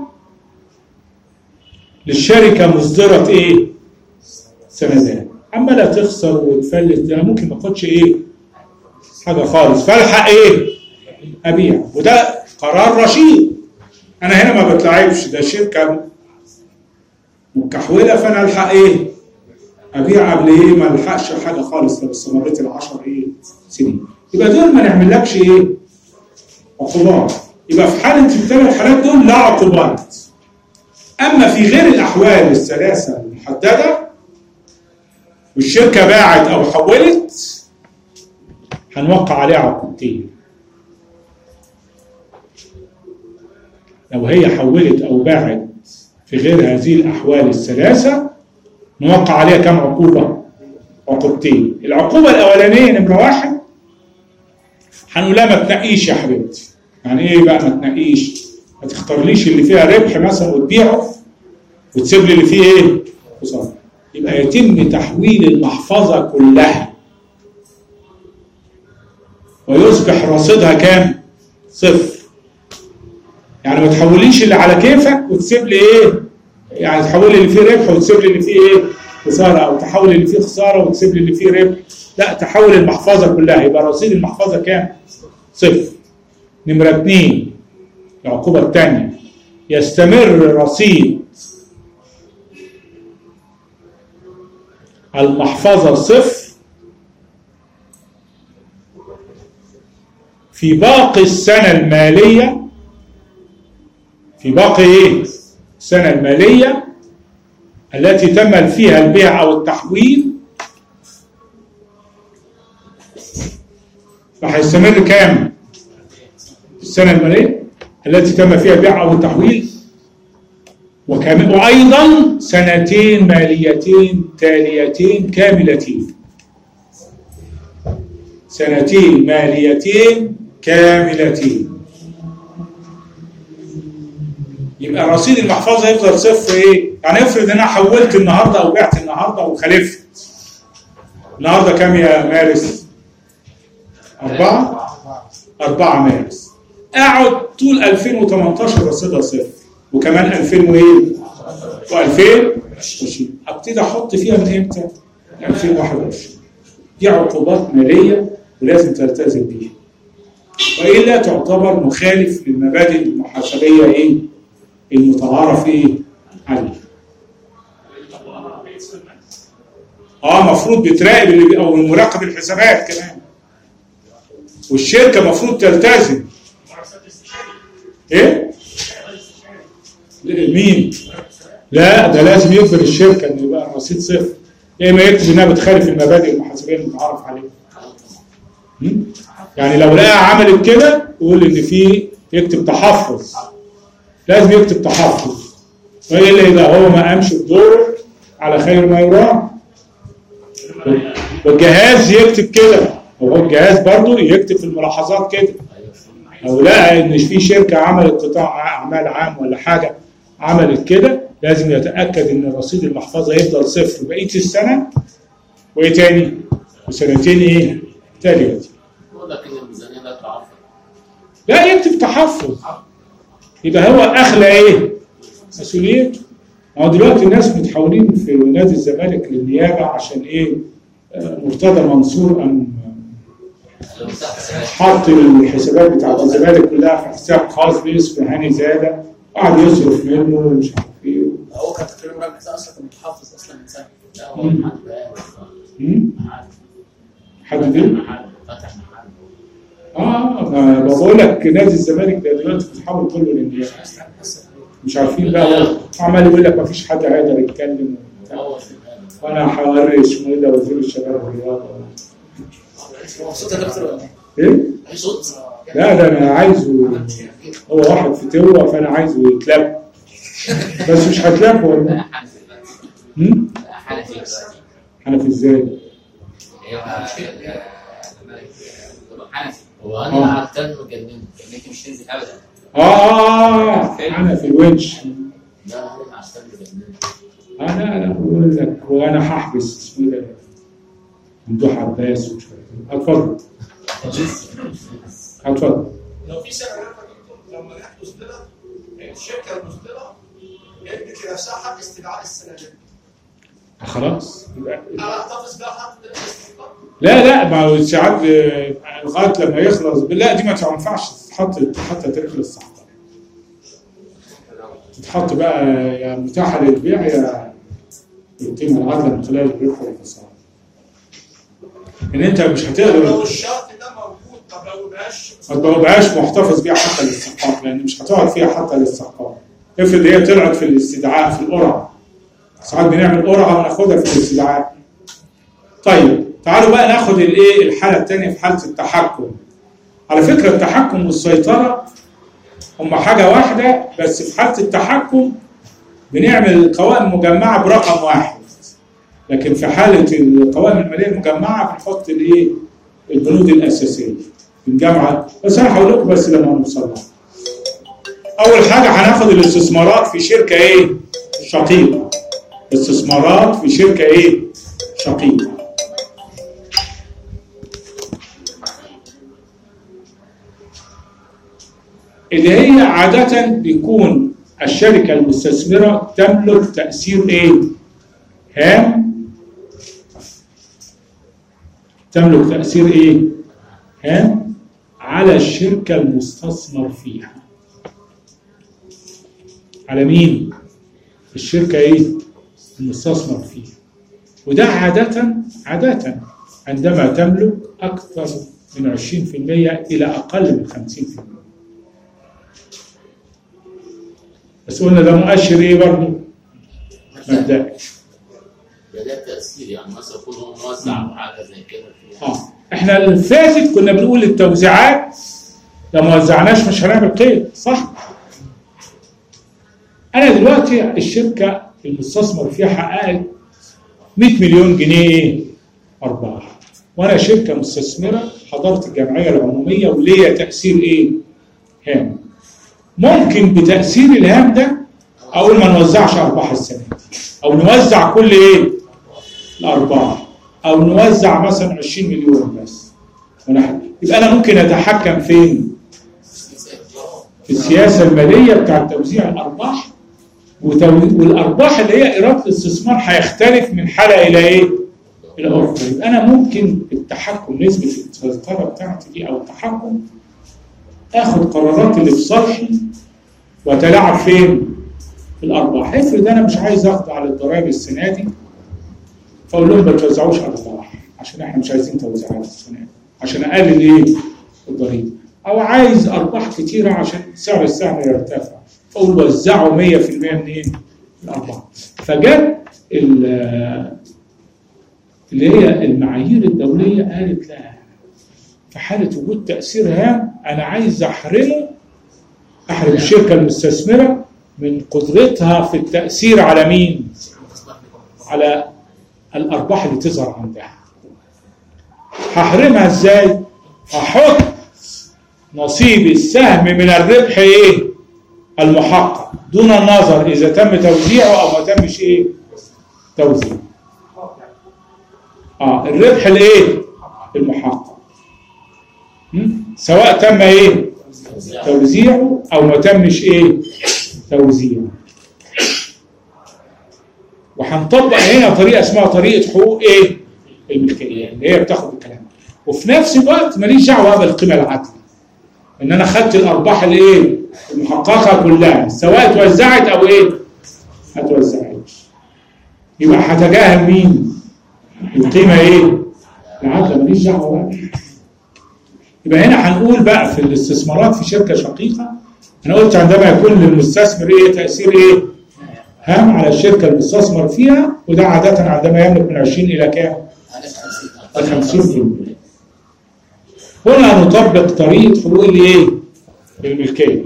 للشركة مصدرة إيه؟ سندات. أما لا تخسر وتفلت، ده ممكن ما تاخدش إيه؟ حاجة خالص، فالحق إيه؟ أبيع. وده قرار رشيد. أنا هنا ما بتلعبش، ده شركة مكحولة، فأنا ألحق إيه؟ أبيع قبل إيه؟ ما ألحقش حاجة خالص لو استمريت العشر إيه؟ سنين. يبقى دول ما نعملكش إيه؟ عقوبات. يبقى في حالة الثلاث حالات دول لا عقوبات. أما في غير الأحوال الثلاثة المحددة والشركة باعت أو حولت هنوقع عليها عقوبتين. لو هي حولت أو باعت في غير هذه الأحوال الثلاثة نوقع عليها كم عقوبة؟ عقوبتين. العقوبة الأولانية نمرة واحد هنقول لها ما تنقيش يا حبيبتي. يعني إيه بقى ما تنقيش؟ ما تختارليش اللي فيها ربح مثلا وتبيعه وتسيب لي اللي فيه إيه؟ خسارة. يبقى يتم تحويل المحفظة كلها ويصبح رصيدها كام؟ صفر. يعني ما تحوليش اللي على كيفك وتسيب لي ايه؟ يعني تحول لي اللي فيه ربح وتسيب لي اللي فيه ايه؟ خساره، او تحول اللي فيه خساره وتسيب لي اللي فيه ربح. لا، تحول المحفظه كلها، يبقى رصيد المحفظه كام؟ صفر. نمره اثنين، العقوبه الثانيه، يستمر رصيد المحفظه صفر في باقي السنه الماليه، في باقي ايه؟ السنة المالية التي تم فيها البيع أو التحويل، فهيستمر كام؟ السنة المالية التي تم فيها البيع أو التحويل، وكم... وأيضا سنتين ماليتين تاليتين كاملتين. سنتين ماليتين كاملتين. يبقى رصيد المحفظه يفضل صفر ايه؟ يعني افرض انا حولت النهارده او بعت النهارده وخلفت. النهارده كام يا مارس؟ أربعة؟ أربعة مارس. أقعد طول ألفين وثمانية عشر رصيدها صفر، وكمان ألفين وإيه؟ وألفين وعشرين. أبتدي أحط فيها من إمتى؟ ألفين وواحد وعشرين. دي عقوبات مالية ولازم تلتزم بيها. وإلا تعتبر مخالف للمبادئ المحاسبية إيه؟ المتعارف ايه عليه. اه مفروض بتراقب اللي او مراقب الحسابات كمان، والشركه مفروض تلتزم. ايه؟ مين؟ لا ده لازم يجبر الشركه ان يبقى الرصيد صفر، يا اما يكتب انها بتخالف المبادئ المحاسبيه المتعارف عليها. م? يعني لو لقى عملت كده يقول ان في يكتب تحفظ، لازم يكتب تحفظ، والا يبقى هو ما قامش بدوره على خير ما يرام. والجهاز يكتب كده، وهو الجهاز برضه يكتب في الملاحظات كده. لو لقى ان في شركه عملت قطاع اعمال عام ولا حاجه عملت كده، لازم يتاكد ان الرصيد المحفظه يفضل صفر بقيه السنه، وايه تاني؟ وسنتين ايه؟ تاليه. يقول لك ان الميزانيه لا تعرف. لا يكتب تحفظ، يبقى هو اخلى ايه؟ مسؤوليته. ما هو دلوقتي الناس متحولين في نادي الزمالك للنيابه عشان ايه؟ آه مرتضى منصور ام حط الحسابات بتاعت الزمالك كلها في حساب خاص باسم هاني زاده، قعد يصرف منه ومش عارف ايه. هو كان تقريبا راجل اصلا كان متحفظ اصلا من سنه. لا هو محل بقى حد دي؟ محل فتح محل. اه ما بقول لك نادي الزمالك ده دلوقتي بيتحول كله للنيابه. مش عارفين بقى، عمال يقول لك ما فيش حد هيقدر يتكلم وانا هوري اسمه ايه ده وزير الشباب والرياضه. مبسوط يا دكتور ولا ايه؟ ايه؟ صوت؟ لا ده انا عايزه، هو واحد في توه فانا عايزه يتلب، بس مش هتلب ولا؟ امم؟ حنفي ازاي؟ هو انا عارفان مجنن انك مش تنزل ابدا. اه حنفي الونش. لا انا عارفان مجنن. انا انا بقول لك وانا هحبس اسمه ده ممدوح عباس ومش عارف. اتفضل اتفضل. لو في سنه لما جت مصدره الشركه المصدره ادت لنفسها حق استدعاء السنه دي. خلاص انا احتفظ بها حق الاستثمار. لا لا ما هو ساعات لغايه لما يخلص، لا دي ما تنفعش تتحط تتحط تاريخ الاستحقاق. تتحط بقى يا متاحه للبيع يا يتم العدل من خلال الربح والخساره. ان انت مش هتقدر لو الشرط ده موجود طب لو بقاش ما تبقاش محتفظ بيها حتى الاستحقاق، لان مش هتقعد فيها حتى الاستحقاق. افرض هي طلعت في الاستدعاء في القرعه، ساعات بنعمل قرعه وناخدها في الاستدعاء. طيب تعالوا بقى ناخد الايه الحاله الثانيه في حاله التحكم. على فكره التحكم والسيطره هم حاجه واحده، بس في حاله التحكم بنعمل قوائم مجمعه برقم واحد، لكن في حاله القوائم الماليه المجمعه بنحط الايه البنود الاساسيه في الجامعه. بس انا هقول لكم بس لما نوصل لها. اول حاجه هناخد الاستثمارات في شركه ايه شقيقه. استثمارات في شركه ايه شقيقه. اللي هي عادة بيكون الشركة المستثمرة تملك تأثير ايه؟ هام. تملك تأثير ايه؟ هام على الشركة المستثمر فيها. على مين؟ الشركة ايه؟ المستثمر فيها. وده عادة عادة عندما تملك أكثر من عشرين بالمئة إلى أقل من خمسين بالمئة. بس قلنا ده مؤشر ايه برضه؟ مبدئي. ده ده تأثير يعني مثلا يكون هو موزع او حاجه زي كده. اه احنا اللي فاتت كنا بنقول التوزيعات لو ما وزعناش مش هنعمل قيد، صح؟ انا دلوقتي الشركه المستثمر فيها حققت مئة مليون جنيه ارباح، وانا شركه مستثمره حضرت الجمعيه العموميه وليا تاثير ايه؟ هام. ممكن بتأثير الهام ده أقول ما نوزعش أرباح السنة دي، أو نوزع كل إيه؟ الأرباح، أو نوزع مثلا عشرين مليون بس. يبقى أنا ممكن أتحكم فين؟ في السياسة المالية بتاع توزيع الأرباح، والأرباح اللي هي إيراد الاستثمار هيختلف من حالة إلى إيه؟ إلى أخرى. يبقى أنا ممكن التحكم نسبة السيطرة بتاعتي دي أو التحكم اخد قرارات اللي في صالحي واتلاعب فين؟ في الارباح. افرض انا مش عايز اخضع للضرائب السنه دي فاقول لهم ما توزعوش ارباح عشان احنا مش عايزين توزيعات السنه دي عشان اقلل ايه؟ الضريبه. او عايز ارباح كتيره عشان سعر السهم يرتفع فاقول وزعوا مئة بالمئة من ايه؟ الأرباح. فجت اللي هي المعايير الدولية قالت لا، في حالة وجود تأثير هام أنا عايز أحرمه، أحرم الشركة المستثمرة من قدرتها في التأثير على مين؟ على الأرباح اللي تظهر عندها. هحرمها إزاي؟ هحط نصيب السهم من الربح إيه؟ المحقق، دون النظر إذا تم توزيعه أو ما تمش إيه؟ توزيعه. آه الربح الإيه؟ المحقق. سواء تم إيه؟ توزيعه أو ما تمش إيه؟ توزيعه. وهنطبق هنا طريقة اسمها طريقة حقوق إيه؟ الملكية اللي هي بتاخد الكلام. وفي نفس الوقت ماليش دعوة بالقيمة العادلة. إن أنا خدت الأرباح الإيه؟ المحققة كلها سواء توزعت أو إيه؟ ما توزعتش. يبقى هتجاهل مين؟ القيمة إيه؟ العادلة، ماليش دعوة بقى. يبقى هنا هنقول بقى في الاستثمارات في شركة شقيقة، أنا قلت عندما يكون للمستثمر إيه؟ تأثير إيه؟ هام على الشركة المستثمر فيها، وده عادة عندما يملك من عشرين إلى كام؟ خمسين بالمئة. هنا نطبق طريقة حقوق الإيه؟ الملكية.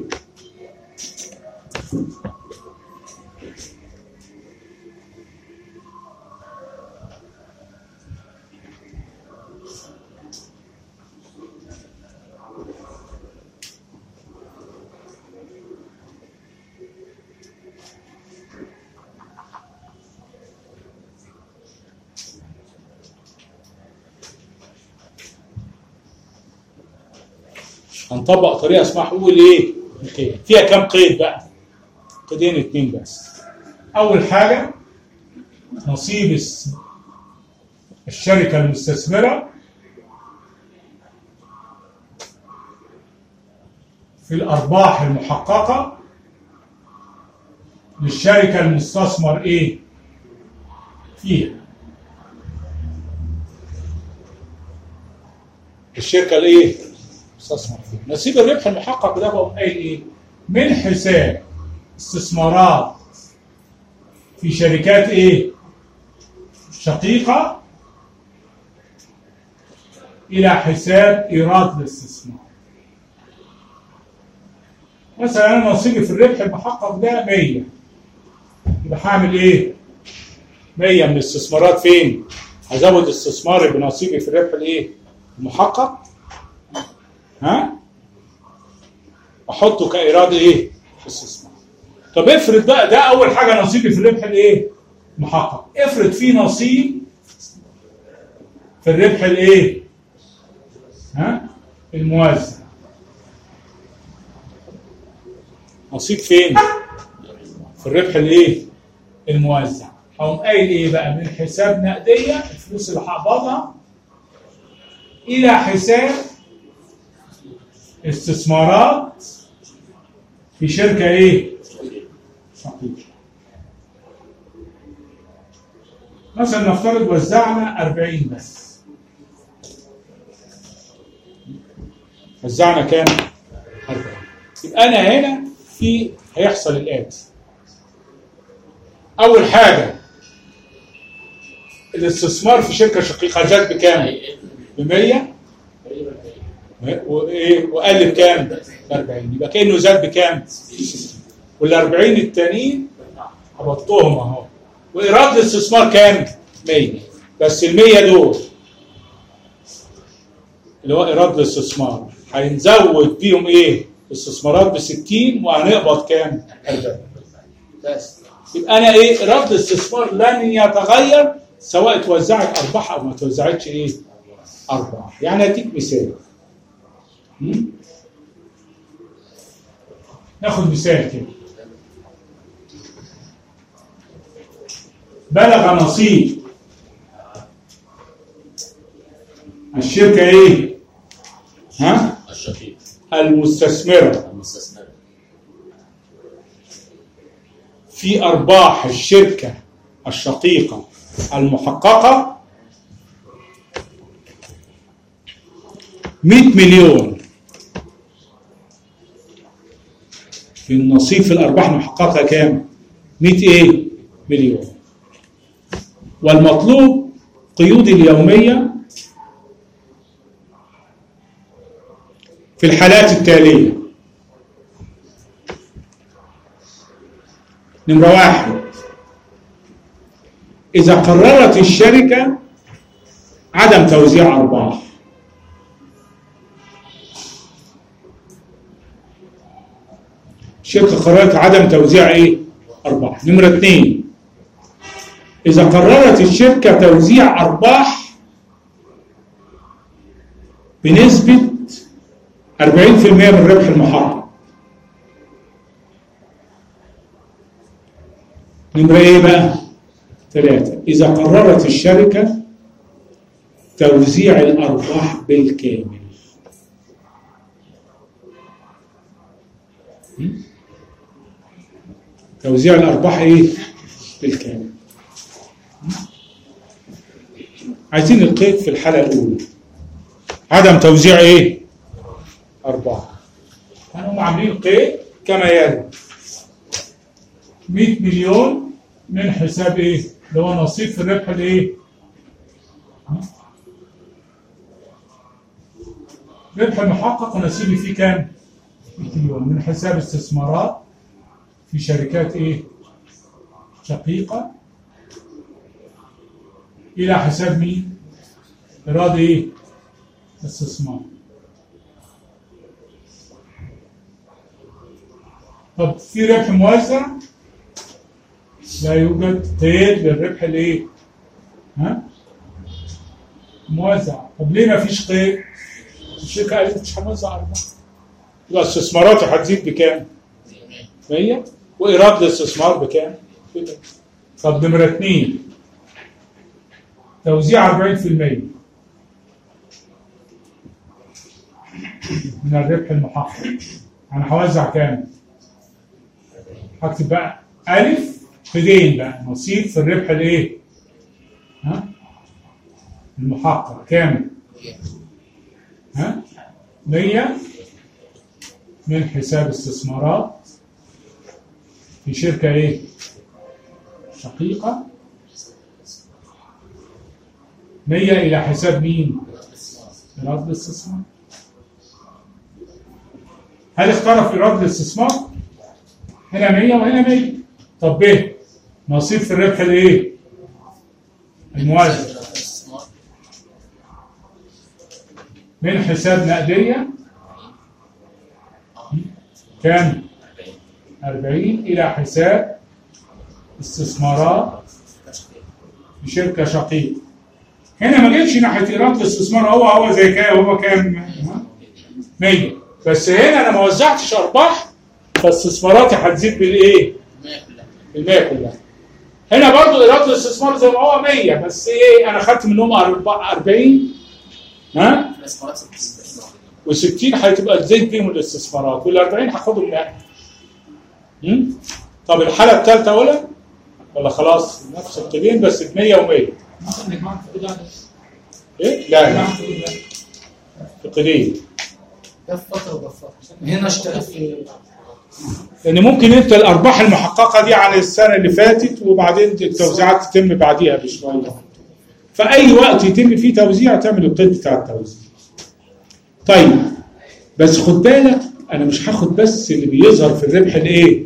هنطبق طريقه اسمها حقوق الايه؟ الملكيه. فيها كام قيد بقى؟ قيدين اتنين بس. اول حاجه نصيب الشركه المستثمره في الارباح المحققه للشركه المستثمر ايه؟ فيها. الشركه الايه؟ استثمر فيه. نصيب الربح المحقق ده بقى قايل ايه؟ من حساب استثمارات في شركات ايه؟ شقيقة إلى حساب إيراد الاستثمار. مثلا أنا نصيبي في الربح المحقق ده مية، يبقى هعمل ايه؟ مية من الاستثمارات فين؟ هزود استثماري بنصيبي في الربح الايه؟ المحقق، ها؟ احطه كايراد ايه؟ في الاستثمار. طب افرض بقى ده اول حاجه نصيبي في الربح الايه؟ محقق. افرض في نصيب في الربح الايه؟ ها؟ الموزع. نصيب فين؟ في الربح الايه؟ الموزع. اقوم قايل ايه بقى؟ من حساب نقديه الفلوس اللي هقبضها الى حساب استثمارات في شركة ايه؟ شقيقة. مثلا نفترض وزعنا أربعين بس. وزعنا كام؟ أربعين. يبقى أنا هنا في هيحصل الآتي. أول حاجة الاستثمار في شركة شقيقة زاد بكام؟ بمية. وايه وقل بكام؟ أربعين. يبقى كأنه زاد بكام؟ وال أربعين التانيين هبطهم اهو. وايراد الاستثمار كام؟ مية. بس ال مية دول اللي هو ايراد الاستثمار هنزود بيهم ايه؟ استثمارات ب ستين وهنقبض كام؟ أربعين. بس يبقى انا ايه؟ ايراد الاستثمار لن يتغير سواء توزعت ارباح او ما توزعتش ايه؟ ارباح. يعني اديك مثال. ناخد مثال كده. بلغ نصيب الشركة ايه؟ ها؟ الشقيق المستثمرة المستثمرة في أرباح الشركة الشقيقة المحققة مئة مليون. في النصيب في الأرباح المحققة كام؟ مئة إيه؟ مليون. والمطلوب قيود اليومية في الحالات التالية. نمرة واحد، إذا قررت الشركة عدم توزيع أرباح. الشركة قررت عدم توزيع إيه؟ أرباح. نمرة اثنين، إذا قررت الشركة توزيع أرباح بنسبة أربعين بالمئة من الربح المحقق. نمرة إيه بقى؟ ثلاثة، إذا قررت الشركة توزيع الأرباح بالكامل. توزيع الأرباح إيه؟ بالكامل. عايزين القيد في الحالة الأولى، عدم توزيع إيه؟ أرباح. هنقوم عاملين قيد كما يلي: مئة مليون من حساب إيه؟ اللي هو نصيب في الربح الإيه؟ ربح المحقق ونصيبي فيه كام؟ مئة مليون من حساب استثمارات في شركات إيه؟ شقيقة إلى حساب مين؟ إرادة إيه؟ استثمار. طب في ربح موزع؟ لا يوجد قيد للربح الإيه؟ ها؟ موزع. طب ليه ما فيش قيد؟ الشركة قالت مش هنوزع أرباح. يبقى استثماراتي هتزيد بكام؟ مية، وإيراد الاستثمار بكام؟ كده. طب نمرة اثنين، توزيع أربعين بالمئة من الربح المحقق. أنا هوزع كام؟ هكتب بقى ألف قيدين بقى، نصيب في الربح الإيه؟ ها؟ المحقق كام؟ ها؟ مية من حساب استثمارات في شركة إيه؟ شقيقة. مية إلى حساب مين؟ إرادة الاستثمار. هل اختلف إرادة الاستثمار؟ هنا مية وهنا مية. طب ب نصيب في الربح الإيه؟ الموازي من حساب نقدية كام؟ أربعين إلى حساب استثمارات في شركة شقيقة. هنا ما جتش ناحية إيراد الاستثمار، هو هو زي كده، هو كام؟ مية. بس هنا أنا ما وزعتش أرباح، فاستثماراتي هتزيد بالإيه؟ بالمية كلها. هنا برضو إيراد الاستثمار زي ما هو مية، بس إيه؟ أنا خدت منهم أربعين، ها؟ وستين هتبقى تزيد بيهم الاستثمارات، والأربعين هاخدهم نقد. طب الحالة الثالثة أولى ولا خلاص؟ نفس القيدين بس ب مية ومية. إيه؟ لا لا. في قيدين. ده في فترة وده في فترة. هنا اشتغل في لأن ممكن أنت الأرباح المحققة دي عن السنة اللي فاتت، وبعدين التوزيعات تتم بعديها بشوية. فأي وقت يتم فيه توزيع تعمل القيد بتاع التوزيع. طيب بس خد بالك، أنا مش هاخد بس اللي بيظهر في الربح الإيه؟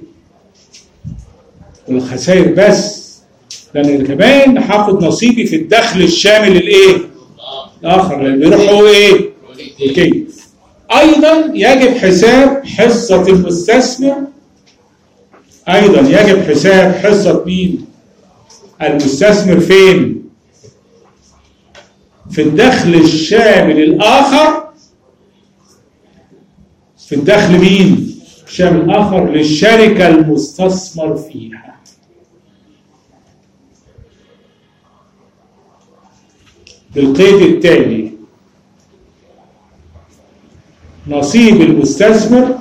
والخسائر بس، لأن كمان هاخد نصيبي في الدخل الشامل الإيه؟ الآخر، لأن بيروح هو إيه؟ الكيف. أيضا يجب حساب حصة المستثمر، أيضا يجب حساب حصة مين؟ المستثمر فين؟ في الدخل الشامل الآخر، في الدخل مين؟ الشامل الآخر للشركة المستثمر فيها. بالقيد التالي: نصيب المستثمر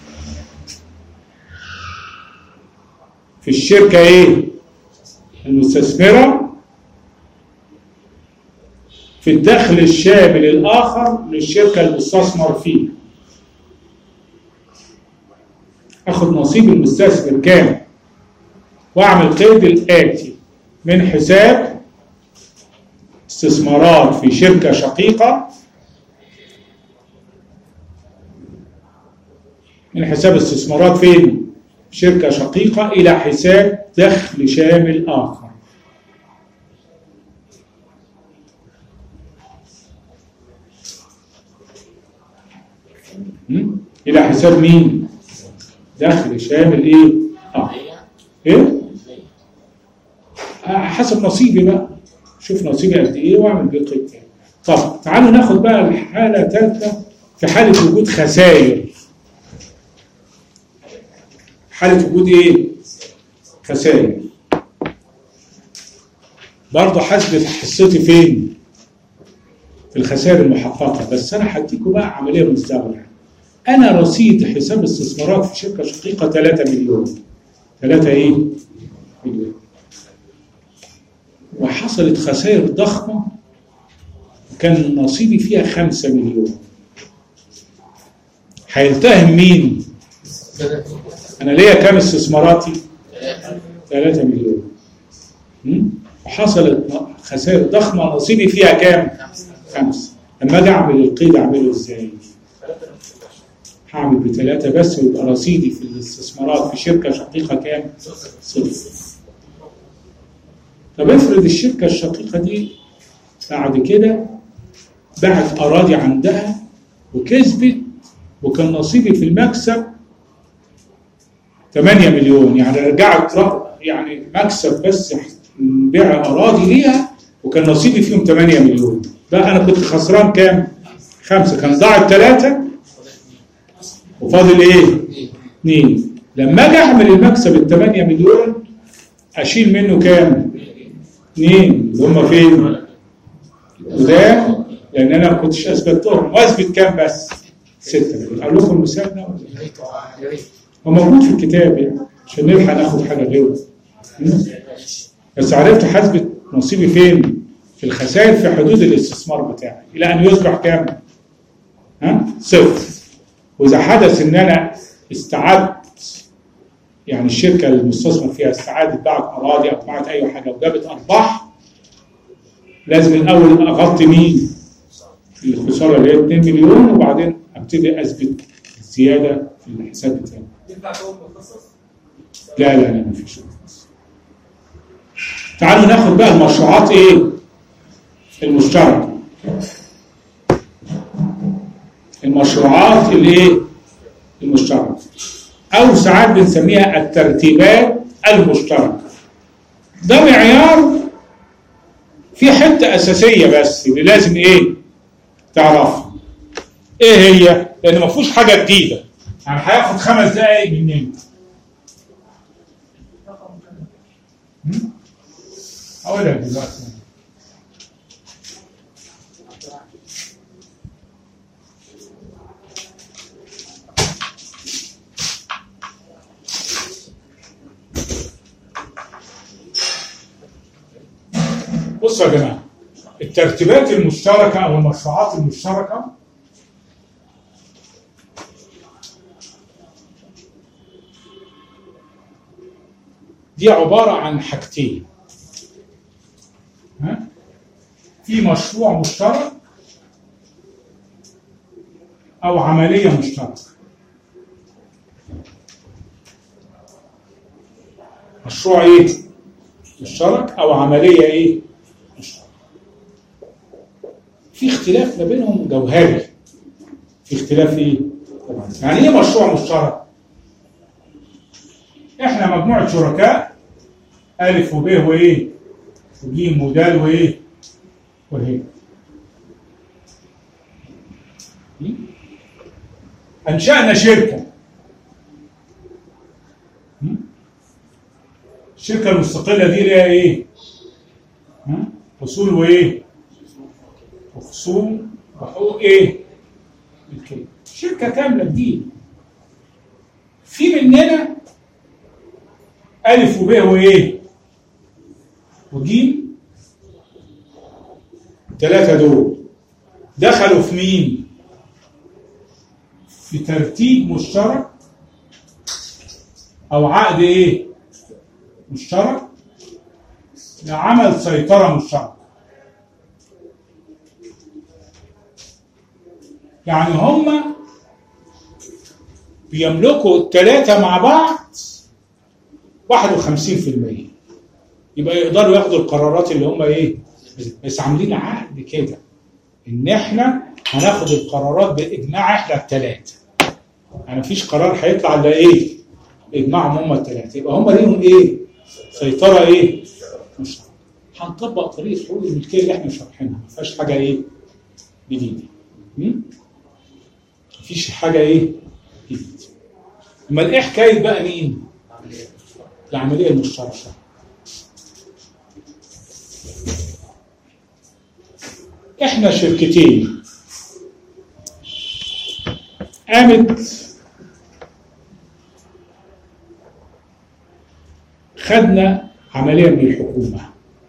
في الشركة ايه؟ المستثمرة في الدخل الشامل الآخر للشركة المستثمر فيها. أخذ نصيب المستثمر كام؟ واعمل قيد الآتي: من حساب استثمارات في شركة شقيقة، من حساب استثمارات فين؟ شركة شقيقة إلى حساب دخل شامل آخر. إلى حساب مين؟ دخل شامل إيه؟ آه. إيه؟ حسب نصيبي بقى، شوف نصيبي قد إيه وأعمل بيه قيد تاني. طب تعالوا ناخد بقى الحالة الثالثة في حالة وجود خسائر. حالة وجود إيه؟ خسائر. برضه حسبت حصتي فين؟ في الخسائر المحققة، بس أنا هديكوا بقى عملية مزدوجة. أنا رصيد حساب استثمارات في شركة شقيقة ثلاثة مليون. ثلاثة إيه؟ مليون. وحصلت خسائر ضخمة كان نصيبي فيها خمسة مليون. هيلتهم مين؟ أنا ليا كام استثماراتي؟ ثلاثة مليون. وحصلت خسائر ضخمة نصيبي فيها كام؟ خمسة. لما أجي أعمل القيد أعمله إزاي؟ هعمل بثلاثة بس ويبقى رصيدي في الاستثمارات في شركة شقيقة كام؟ صفر. طب افرض الشركة الشقيقة دي بعد كده باعت أراضي عندها وكسبت وكان نصيبي في المكسب ثمانية مليون، يعني رجعت يعني مكسب بس بيع أراضي ليها وكان نصيبي فيهم ثمانية مليون. بقى أنا كنت خسران كام؟ خمسة. كان ضاعت ثلاثة وفاضل إيه؟ اثنين. لما أجي أعمل المكسب الثمانية مليون أشيل منه كام؟ اثنين اللي هم فين؟ قدام، لأن أنا ما كنتش أثبتهم. وأثبت كام بس؟ ستة مليون. أقول لكم المثال ده؟ هو موجود في الكتاب يعني عشان نلحق ناخد حاجة غيره. بس عرفت حسبة نصيبي فين؟ في الخسائر في حدود الاستثمار بتاعي إلى أن يصبح كام؟ ها؟ صفر. وإذا حدث إن أنا استعدت، يعني الشركة المستثمر فيها استعادت باعت أراضي أو باعت أي حاجة وجابت أرباح، لازم الأول أغطي مين؟ الخسارة اللي هي اثنين مليون وبعدين أبتدي أثبت الزيادة في الحساب بتاعي. ينفع تكون مخصص؟ لا لا لا مفيش مخصص. تعالوا ناخد بقى المشروعات إيه؟ المشتركة. المشروعات الإيه؟ المشتركة. أو ساعات بنسميها الترتيبات المشتركة. ده معيار في حتة أساسية بس اللي لازم إيه؟ تعرفها. إيه هي؟ لأن ما فيهوش حاجة جديدة. يعني هياخد خمس دقايق مننا. أقول لك دلوقتي. بصوا يا جماعة، الترتيبات المشتركة أو المشروعات المشتركة دي عبارة عن حاجتين. ها؟ في مشروع مشترك أو عملية مشتركة. مشروع إيه؟ مشترك أو عملية إيه؟ مشترك. في اختلاف ما بينهم جوهري. في اختلاف إيه؟ يعني إيه مشروع مشترك؟ إحنا مجموعة شركاء ألف وب وإيه؟ وجيم ودال وإيه؟ وهي. أنشأنا شركة. الشركة المستقلة دي ليها إيه؟ أصول وإيه؟ وخصوم وحقوق إيه؟ الكلمة. شركة كاملة جديدة. في مننا ألف وب وإيه؟ وجيم. ثلاثة دول دخلوا في مين؟ في ترتيب مشترك أو عقد إيه؟ مشترك لعمل سيطرة مشتركة. يعني هما بيملكوا الثلاثة مع بعض واحد وخمسين في المية، يبقى يقدروا ياخدوا القرارات اللي هم ايه، بس عاملين عقد كده ان احنا هناخد القرارات باجماع احنا الثلاثه، يعني مفيش قرار هيطلع الا ايه، باجماعهم هم الثلاثه، يبقى هم ليهم ايه، سيطره ايه، مش هنطبق طريقه حقوق الملكيه اللي احنا شارحينها، ما فيهاش حاجه ايه جديده، مفيش حاجه ايه جديده. امال ايه حكايه بقى مين؟ العمليه المشتركه. احنا شركتين قامت خدنا عمليه من الحكومه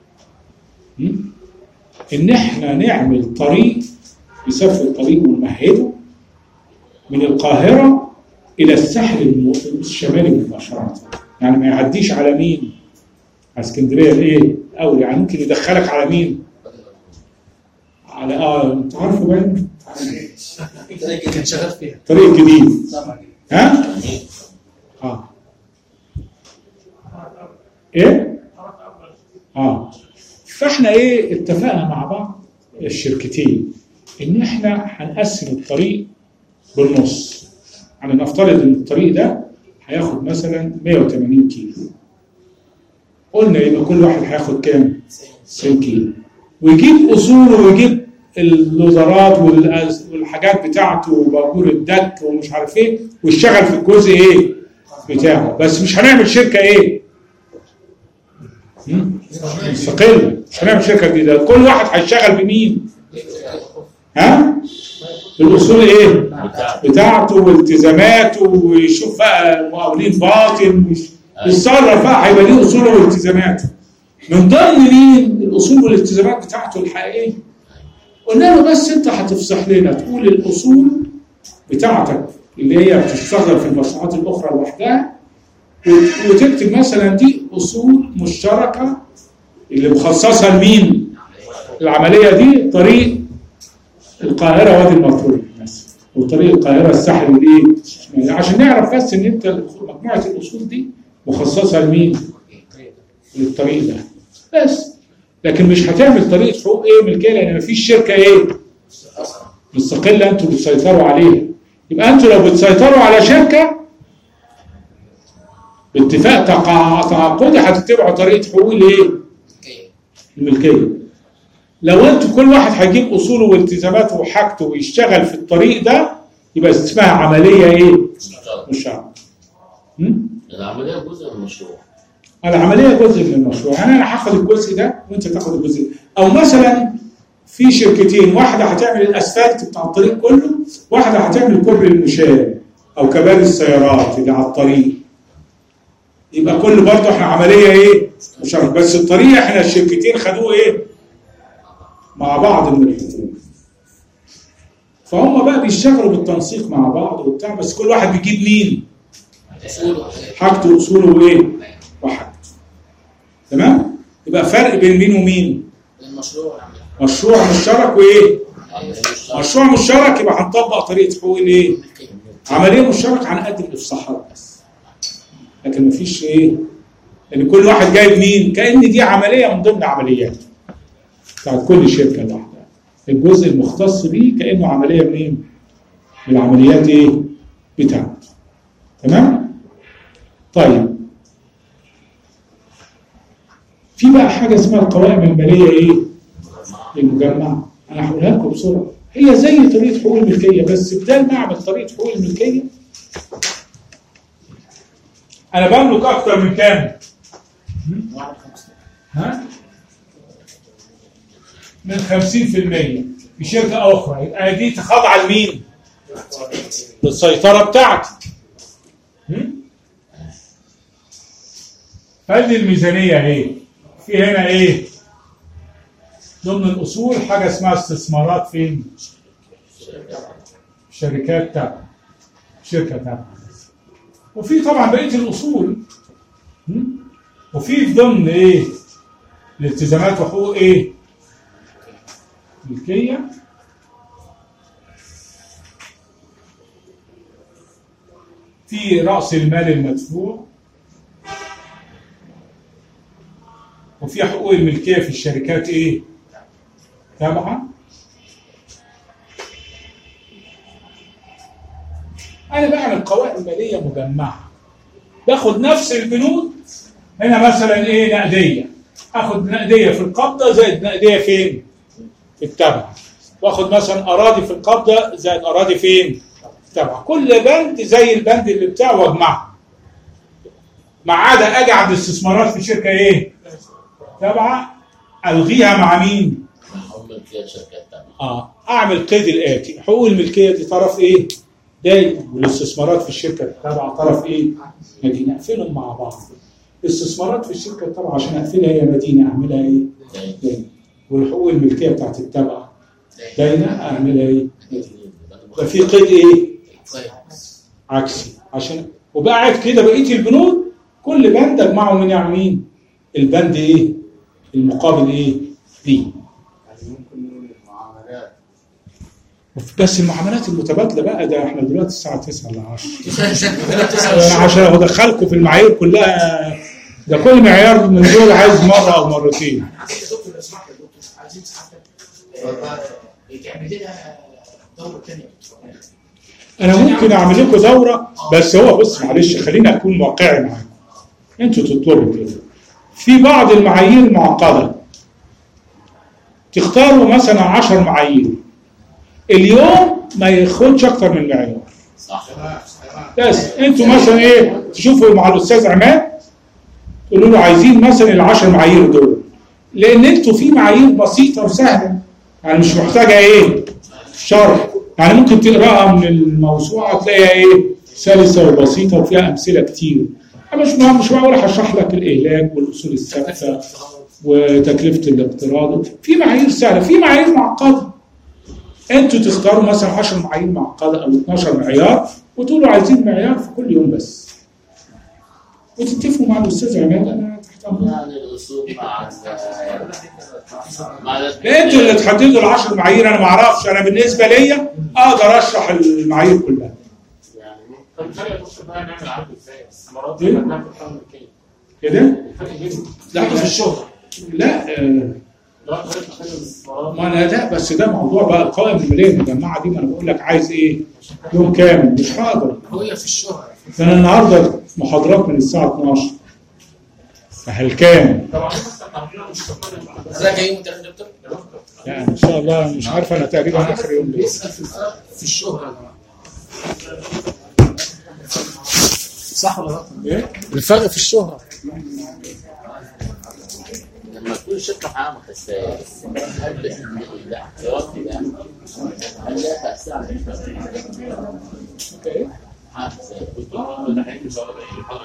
ان احنا نعمل طريق يسافر الطريق ونمهده من القاهره الى الساحل الشمالي مباشره، يعني ما يعديش على مين؟ على اسكندريه الايه؟ او يعني ممكن يدخلك على مين؟ على اه انت عارفه باين؟ طريق كان شغال فيها طريق جديد ها؟ اه ايه؟ اه فاحنا ايه اتفقنا مع بعض الشركتين ان احنا هنقسم الطريق بالنص، يعني نفترض ان الطريق ده هياخد مثلا مية وتمانين كيلو، قلنا يبقى كل واحد هياخد كام؟ تسعين كيلو، ويجيب اصوله ويجيب اللودرات والحاجات بتاعته وباجور الدك ومش عارف ايه، ويشتغل في الجزء ايه بتاعه، بس مش هنعمل شركه ايه مستقله، مش هنعمل شركه جديده، كل واحد هيشتغل بمين؟ ها؟ بالاصول ايه بتاعته والتزاماته، ويشوف بقى مقاولين باطن يتصرف بقى، هيبقى ليه اصوله والتزاماته. من ضمن مين الاصول والالتزامات بتاعته الحقيقيه؟ قلنا له بس انت هتفصح لنا تقول الاصول بتاعتك اللي هي بتستخدم في المشروعات الاخرى لوحدها، وتكتب مثلا دي اصول مشتركه اللي مخصصه لمين؟ العمليه دي طريق القاهره وادي النطرون مثلا، وطريق القاهره الساحل والايه، عشان نعرف بس ان انت مجموعه الاصول دي مخصصه لمين؟ للطريق ده بس. لكن مش هتعمل طريقه حقوق ايه ملكيه، لان مفيش شركه ايه مستقله انتوا بتسيطروا عليها. يبقى انتوا لو بتسيطروا على شركه باتفاق تعاقدي هتتبعوا طريقه حقوق الايه؟ الملكيه. لو انتوا كل واحد هيجيب اصوله والتزاماته وحاجته ويشتغل في الطريق ده، يبقى اسمها عمليه ايه؟ مشتركه. العمليه جزء من المشروع. العمليه جزء من المشروع، يعني انا هاخد الجزء ده وانت تاخد الجزء ده. او مثلا في شركتين، واحده هتعمل الاسفلت بتاع الطريق كله، واحده هتعمل كوبري المشاة او كباري السيارات اللي على الطريق. يبقى كل برضه احنا عمليه ايه؟ مشتركه، بس الطريق احنا الشركتين خدوه ايه؟ مع بعض من الحكومه. فهم بقى بيشتغلوا بالتنسيق مع بعض وبتاع، بس كل واحد بيجيب مين؟ حاجته واصوله وايه؟ وحاجته. تمام؟ يبقى فرق بين مين ومين؟ المشروع مشروع مشترك وايه؟ مشروع مشترك يبقى هنطبق طريقه حقوق الايه؟ عمليه مشترك هنقدم افصاحات بس. لكن مفيش ايه؟ لان كل واحد جايب مين؟ كأن دي عمليه من ضمن عمليات بتاعت كل شركه لوحدها. الجزء المختص بيه كأنه عمليه منين؟ من العمليات ايه؟ بتاعته. تمام؟ طيب في بقى حاجه اسمها القوائم الماليه ايه؟ للمجمع. انا هقولها لكم بسرعه، هي زي طريقه حقوق الملكيه، بس بدل ما اعمل طريقه حقوق الملكيه انا بملك اكتر من كام؟ ها؟ من خمسين في المية في شركه اخرى، يبقى دي تخضع لمين؟ للسيطره بتاعتي. فدي الميزانيه ايه؟ في هنا ايه؟ ضمن الاصول حاجه اسمها استثمارات فين؟ شركات تابعه، شركه تابعه. وفي طبعا بقيه الاصول، وفي ضمن ايه الالتزامات وحقوق ايه ملكيه في راس المال المدفوع، وفي حقوق الملكيه في الشركات ايه تابعه. انا بعمل قوائم ماليه مجمعه، باخد نفس البنود. هنا مثلا ايه نقديه، اخد نقديه في القبضه زائد نقديه فين في التبع، واخد مثلا اراضي في القبضه زائد اراضي فين في التبع، كل بند زي البند اللي بتاعه واجمعه. ما عدا اجي عند الاستثمارات في شركه ايه تابعه الغيها مع مين؟ اه اعمل قيد الاتي: حقوق الملكيه دي طرف ايه داين، والاستثمارات في الشركه التابعه طرف ايه مدينه. اقفلهم مع بعض. الاستثمارات في الشركه التابعه عشان اقفلها هي مدينه اعملها ايه داين، والحقوق الملكيه بتاعت التابعه داينه اعملها ايه مدينه. يبقى في قيد ايه عكسي عشان وبقى قاعد كده بقيه البنود كل بند اجمعه من يعني مين البند ايه المقابل ايه ليه. بس المعاملات المتبادله بقى ده احنا دلوقتي الساعه تسعة ل عشرة انا عشان ادخلكم في المعايير كلها، ده كل معيار من دول عايز مره او مرتين. عايزين يا دكتور لو سمحت يا دكتور عايزين ساعتك تعمل لنا دوره ثانيه. انا ممكن اعمل لكم دوره، بس هو بص معلش خليني اكون واقعي معاكم. انتوا تطلبوا كده في بعض المعايير المعقده، تختاروا مثلا عشر معايير، اليوم ما ياخدش اكتر من معيار. صح. بس انتوا مثلا ايه تشوفوا مع الاستاذ عماد تقولوا له عايزين مثلا العشر معايير دول، لان انتوا في معايير بسيطه وسهله يعني مش محتاجه ايه شرح، يعني ممكن تقراها من الموسوعه تلاقيها ايه سلسه وبسيطه وفيها امثله كتير. مش مش معقول هشرح لك الاهلاك والاصول الثابته وتكلفه الاقتراض. في معايير سهله، في معايير معقده. انتوا تختاروا مثلا عشر معايير معقده او اتناشر معيار وتقولوا عايزين معيار في كل يوم بس، وتتفقوا مع الاستاذ عماد. انا تحت امرك. يعني الاصول مع مع انتوا اللي تحددوا العشر معايير، انا ما اعرفش. انا بالنسبه ليا اقدر اشرح المعايير كلها. طب الفرق يا دكتور بقى نعمل عرض ازاي؟ الثمرات إيه؟ دي بنعمل فيها ملكيه. كده؟ الفرق بينهم لا في الشهره. لا آه لو انت حضرتك بتتكلم الاستثمارات ما انا ده بس ده موضوع بقى القوائم الماليه المجمعه دي. ما انا بقول لك عايز ايه يوم كامل مش هقدر. هو في الشهر ده انا النهارده محاضرات من الساعه اتناشر فهل كام؟ طبعا بس عندنا مش كمان ده جاي يوم تاني يا دكتور يعني ان شاء الله مش عارف انا تقريبا اخر يوم ده. بيسال في الفرق في الشهر يا جماعه. صح ولا غلط؟ ايه؟ الفرق في الشهره. لما تكون الشركه معاها مخسائر هل الاحتياطي ده هل لا تاثير على الشركه؟ اوكي. معاها خسائر. الدكتور ده هيجي